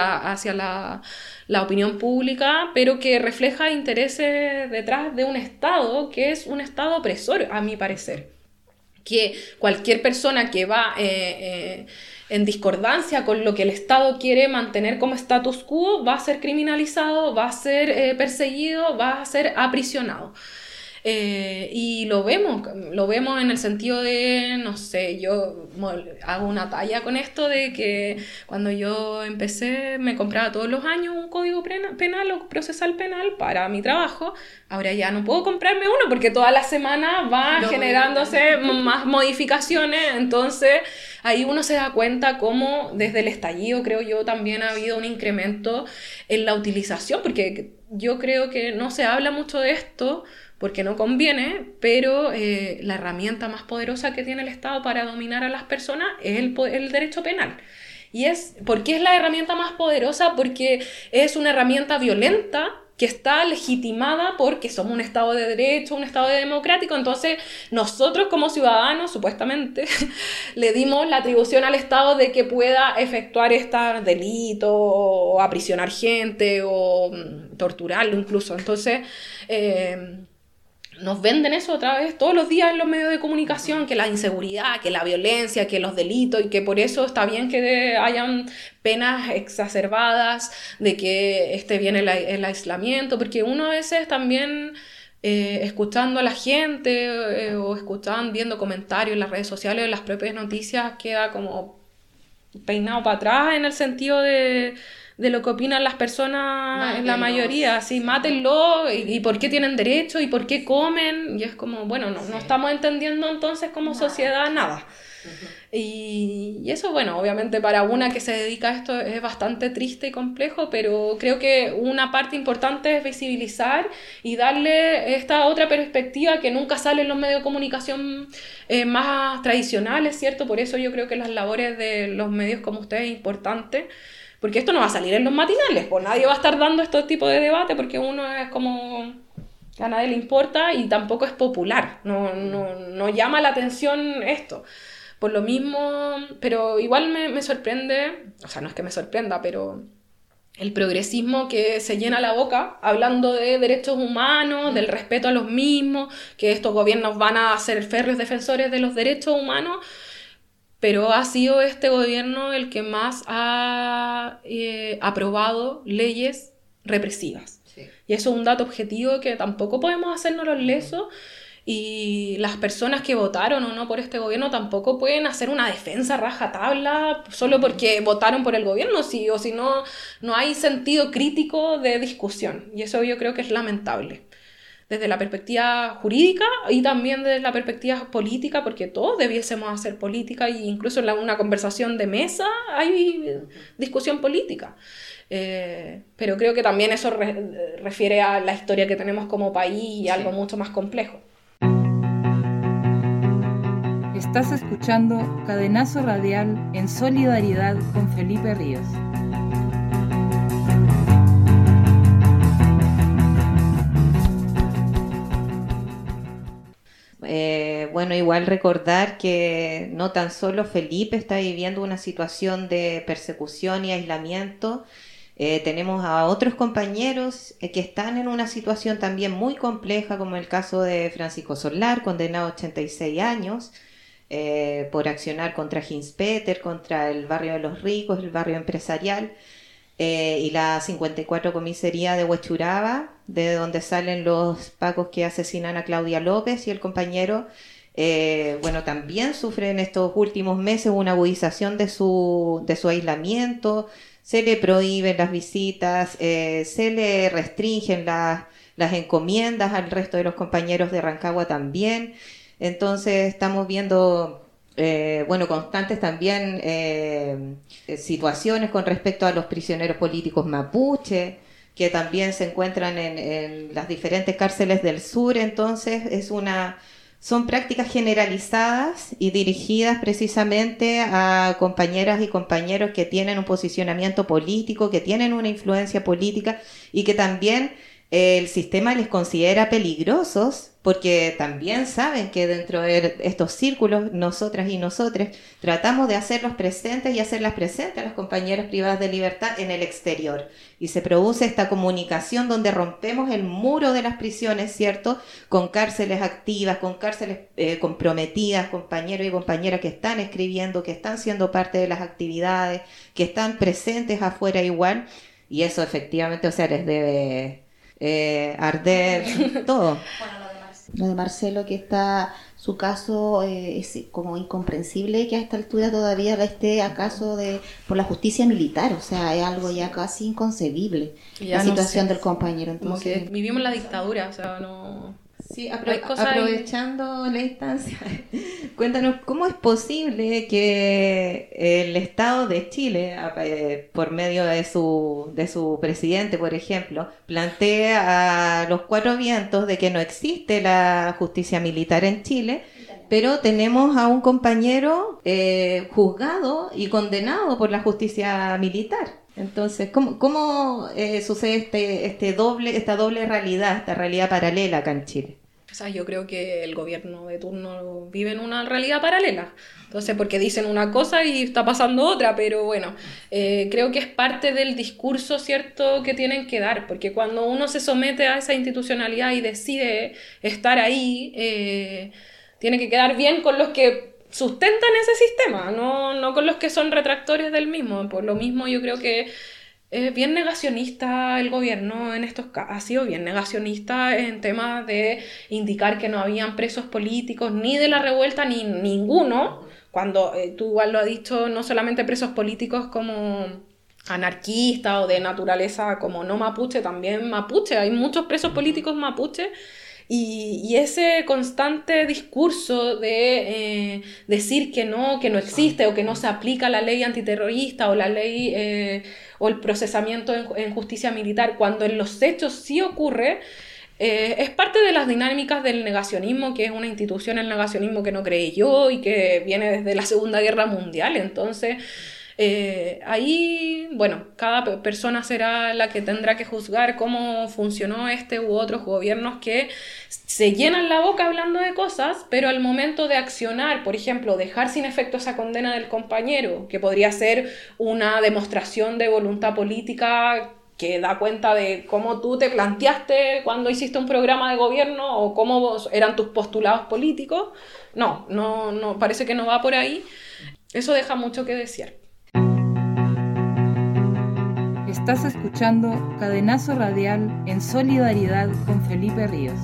Speaker 2: la opinión pública, pero que refleja intereses detrás de un Estado que es un Estado opresor, a mi parecer. Que cualquier persona que va en discordancia con lo que el Estado quiere mantener como status quo va a ser criminalizado, va a ser perseguido, va a ser aprisionado. Y lo vemos en el sentido de, no sé, yo hago una talla con esto de que cuando yo empecé me compraba todos los años un código penal o procesal penal para mi trabajo. Ahora ya no puedo comprarme uno porque toda la semana va generándose más modificaciones, entonces ahí uno se da cuenta cómo desde el estallido, creo yo, también ha habido un incremento en la utilización, porque yo creo que no se habla mucho de esto porque no conviene, pero la herramienta más poderosa que tiene el Estado para dominar a las personas es el derecho penal. ¿Por qué es la herramienta más poderosa? Porque es una herramienta violenta que está legitimada porque somos un Estado de derecho, un Estado democrático. Entonces nosotros como ciudadanos, supuestamente, le dimos la atribución al Estado de que pueda efectuar este delito, o aprisionar gente, o torturarlo incluso. Entonces nos venden eso otra vez todos los días en los medios de comunicación, que la inseguridad, que la violencia, que los delitos, y que por eso está bien que hayan penas exacerbadas, de que esté bien el aislamiento, porque uno a veces también escuchando a la gente o viendo comentarios en las redes sociales, en las propias noticias, queda como peinado para atrás en el sentido de lo que opinan las personas en la mayoría, así, mátenlo, y por qué tienen derecho, y por qué comen, y es como, bueno, no estamos entendiendo entonces como sociedad nada. Y eso, bueno, obviamente para una que se dedica a esto es bastante triste y complejo, pero creo que una parte importante es visibilizar y darle esta otra perspectiva que nunca sale en los medios de comunicación más tradicionales, ¿cierto? Por eso yo creo que las labores de los medios como ustedes es importante, porque esto no va a salir en los matinales, pues nadie va a estar dando este tipo de debate porque uno es como que a nadie le importa y tampoco es popular, no llama la atención esto. Por lo mismo, pero igual me sorprende, o sea, no es que me sorprenda, pero el progresismo que se llena la boca hablando de derechos humanos, del respeto a los mismos, que estos gobiernos van a ser férreos defensores de los derechos humanos, pero ha sido este gobierno el que más ha aprobado leyes represivas. Sí. Y eso es un dato objetivo que tampoco podemos hacernos los lesos, y las personas que votaron o no por este gobierno tampoco pueden hacer una defensa rajatabla solo porque votaron por el gobierno, o si no, no hay sentido crítico de discusión, y eso yo creo que es lamentable. Desde la perspectiva jurídica y también desde la perspectiva política, porque todos debiésemos hacer política, e incluso en una conversación de mesa hay discusión política. Pero creo que también eso refiere a la historia que tenemos como país y algo mucho más complejo.
Speaker 4: Estás escuchando Cadenazo Radial en solidaridad con Felipe Ríos.
Speaker 1: Bueno, igual recordar que no tan solo Felipe está viviendo una situación de persecución y aislamiento, tenemos a otros compañeros que están en una situación también muy compleja, como el caso de Francisco Solar, condenado a 86 años por accionar contra Ginspeter, contra el barrio de los ricos, el barrio empresarial, y la 54 comisaría de Huechuraba, de donde salen los pacos que asesinan a Claudia López, y el compañero bueno, también sufre en estos últimos meses una agudización de su aislamiento. Se le prohíben las visitas, se le restringen las encomiendas al resto de los compañeros de Rancagua también. Entonces estamos viendo bueno, constantes también situaciones con respecto a los prisioneros políticos mapuche, que también se encuentran en las diferentes cárceles del sur. Entonces es una son prácticas generalizadas y dirigidas precisamente a compañeras y compañeros que tienen un posicionamiento político, que tienen una influencia política y que también el sistema les considera peligrosos, porque también saben que dentro de estos círculos nosotras y nosotres tratamos de hacerlos presentes y hacerlas presentes a las compañeras privadas de libertad en el exterior. Y se produce esta comunicación donde rompemos el muro de las prisiones, ¿cierto? Con cárceles activas, con cárceles comprometidas, compañeros y compañeras que están escribiendo, que están siendo parte de las actividades, que están presentes afuera igual. Y eso efectivamente, o sea, les debe arder todo.
Speaker 3: Lo de Marcelo, que está, su caso es como incomprensible que a esta altura todavía esté acaso por la justicia militar, o sea, es algo ya casi inconcebible, la situación del compañero. Entonces,
Speaker 2: como que vivimos la dictadura, o sea, no...
Speaker 1: Sí, aprovechando la instancia, cuéntanos cómo es posible que el Estado de Chile, por medio de su presidente, por ejemplo, plantee a los cuatro vientos de que no existe la justicia militar en Chile, pero tenemos a un compañero juzgado y condenado por la justicia militar. Entonces, ¿cómo sucede esta doble realidad, esta realidad paralela acá en Chile?
Speaker 2: O sea, yo creo que el gobierno de turno vive en una realidad paralela. Entonces, porque dicen una cosa y está pasando otra, pero bueno, creo que es parte del discurso, ¿cierto?, que tienen que dar, porque cuando uno se somete a esa institucionalidad y decide estar ahí, tiene que quedar bien con los que sustentan ese sistema, no con los que son retractores del mismo. Por lo mismo yo creo que es bien negacionista el gobierno en estos casos, ha sido bien negacionista en temas de indicar que no habían presos políticos ni de la revuelta ni ninguno, cuando tú igual lo has dicho, no solamente presos políticos como anarquistas o de naturaleza como no mapuche, también mapuche, hay muchos presos políticos mapuche. Y ese constante discurso de decir que no existe o que no se aplica la ley antiterrorista o la ley o el procesamiento en justicia militar, cuando en los hechos sí ocurre, es parte de las dinámicas del negacionismo, que es una institución, el negacionismo, que no creé yo y que viene desde la Segunda Guerra Mundial. Entonces, ahí, bueno, cada persona será la que tendrá que juzgar cómo funcionó este u otros gobiernos que se llenan la boca hablando de cosas, pero al momento de accionar, por ejemplo, dejar sin efecto esa condena del compañero, que podría ser una demostración de voluntad política que da cuenta de cómo tú te planteaste cuando hiciste un programa de gobierno o cómo eran tus postulados políticos, no, parece que no va por ahí. Eso deja mucho que desear.
Speaker 4: Estás escuchando Cadenazo Radial en solidaridad con Felipe Ríos.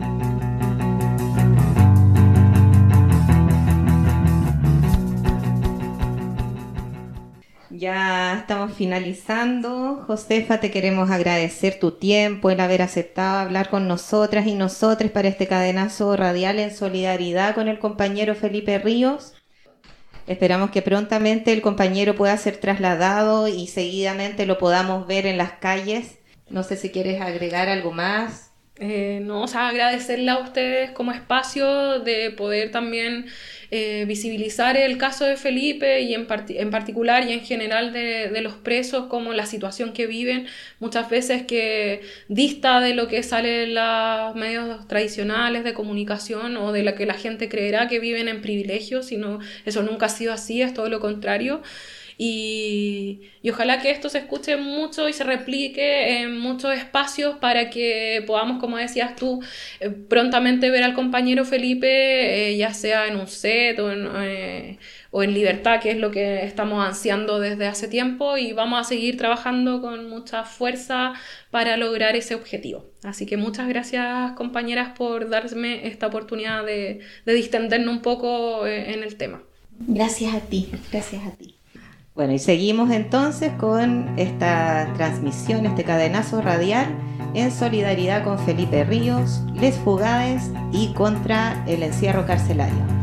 Speaker 1: Ya estamos finalizando. Josefa, te queremos agradecer tu tiempo, el haber aceptado hablar con nosotras y nosotres para este cadenazo radial en solidaridad con el compañero Felipe Ríos. Esperamos que prontamente el compañero pueda ser trasladado y seguidamente lo podamos ver en las calles. No sé si quieres agregar algo más.
Speaker 2: No, o sea, agradecerle a ustedes como espacio de poder también visibilizar el caso de Felipe y en particular y en general de los presos, como la situación que viven, muchas veces que dista de lo que sale en los medios tradicionales de comunicación o de lo que la gente creerá que viven en privilegios, sino eso nunca ha sido así, es todo lo contrario. Y ojalá que esto se escuche mucho y se replique en muchos espacios para que podamos, como decías tú, prontamente ver al compañero Felipe, ya sea en un set o en libertad, que es lo que estamos ansiando desde hace tiempo, y vamos a seguir trabajando con mucha fuerza para lograr ese objetivo. Así que muchas gracias, compañeras, por darme esta oportunidad de distendernos un poco en el tema.
Speaker 3: Gracias a ti, gracias a ti.
Speaker 1: Bueno, y seguimos entonces con esta transmisión, este cadenazo radial en solidaridad con Felipe Ríos, Les Fugades y contra el encierro carcelario.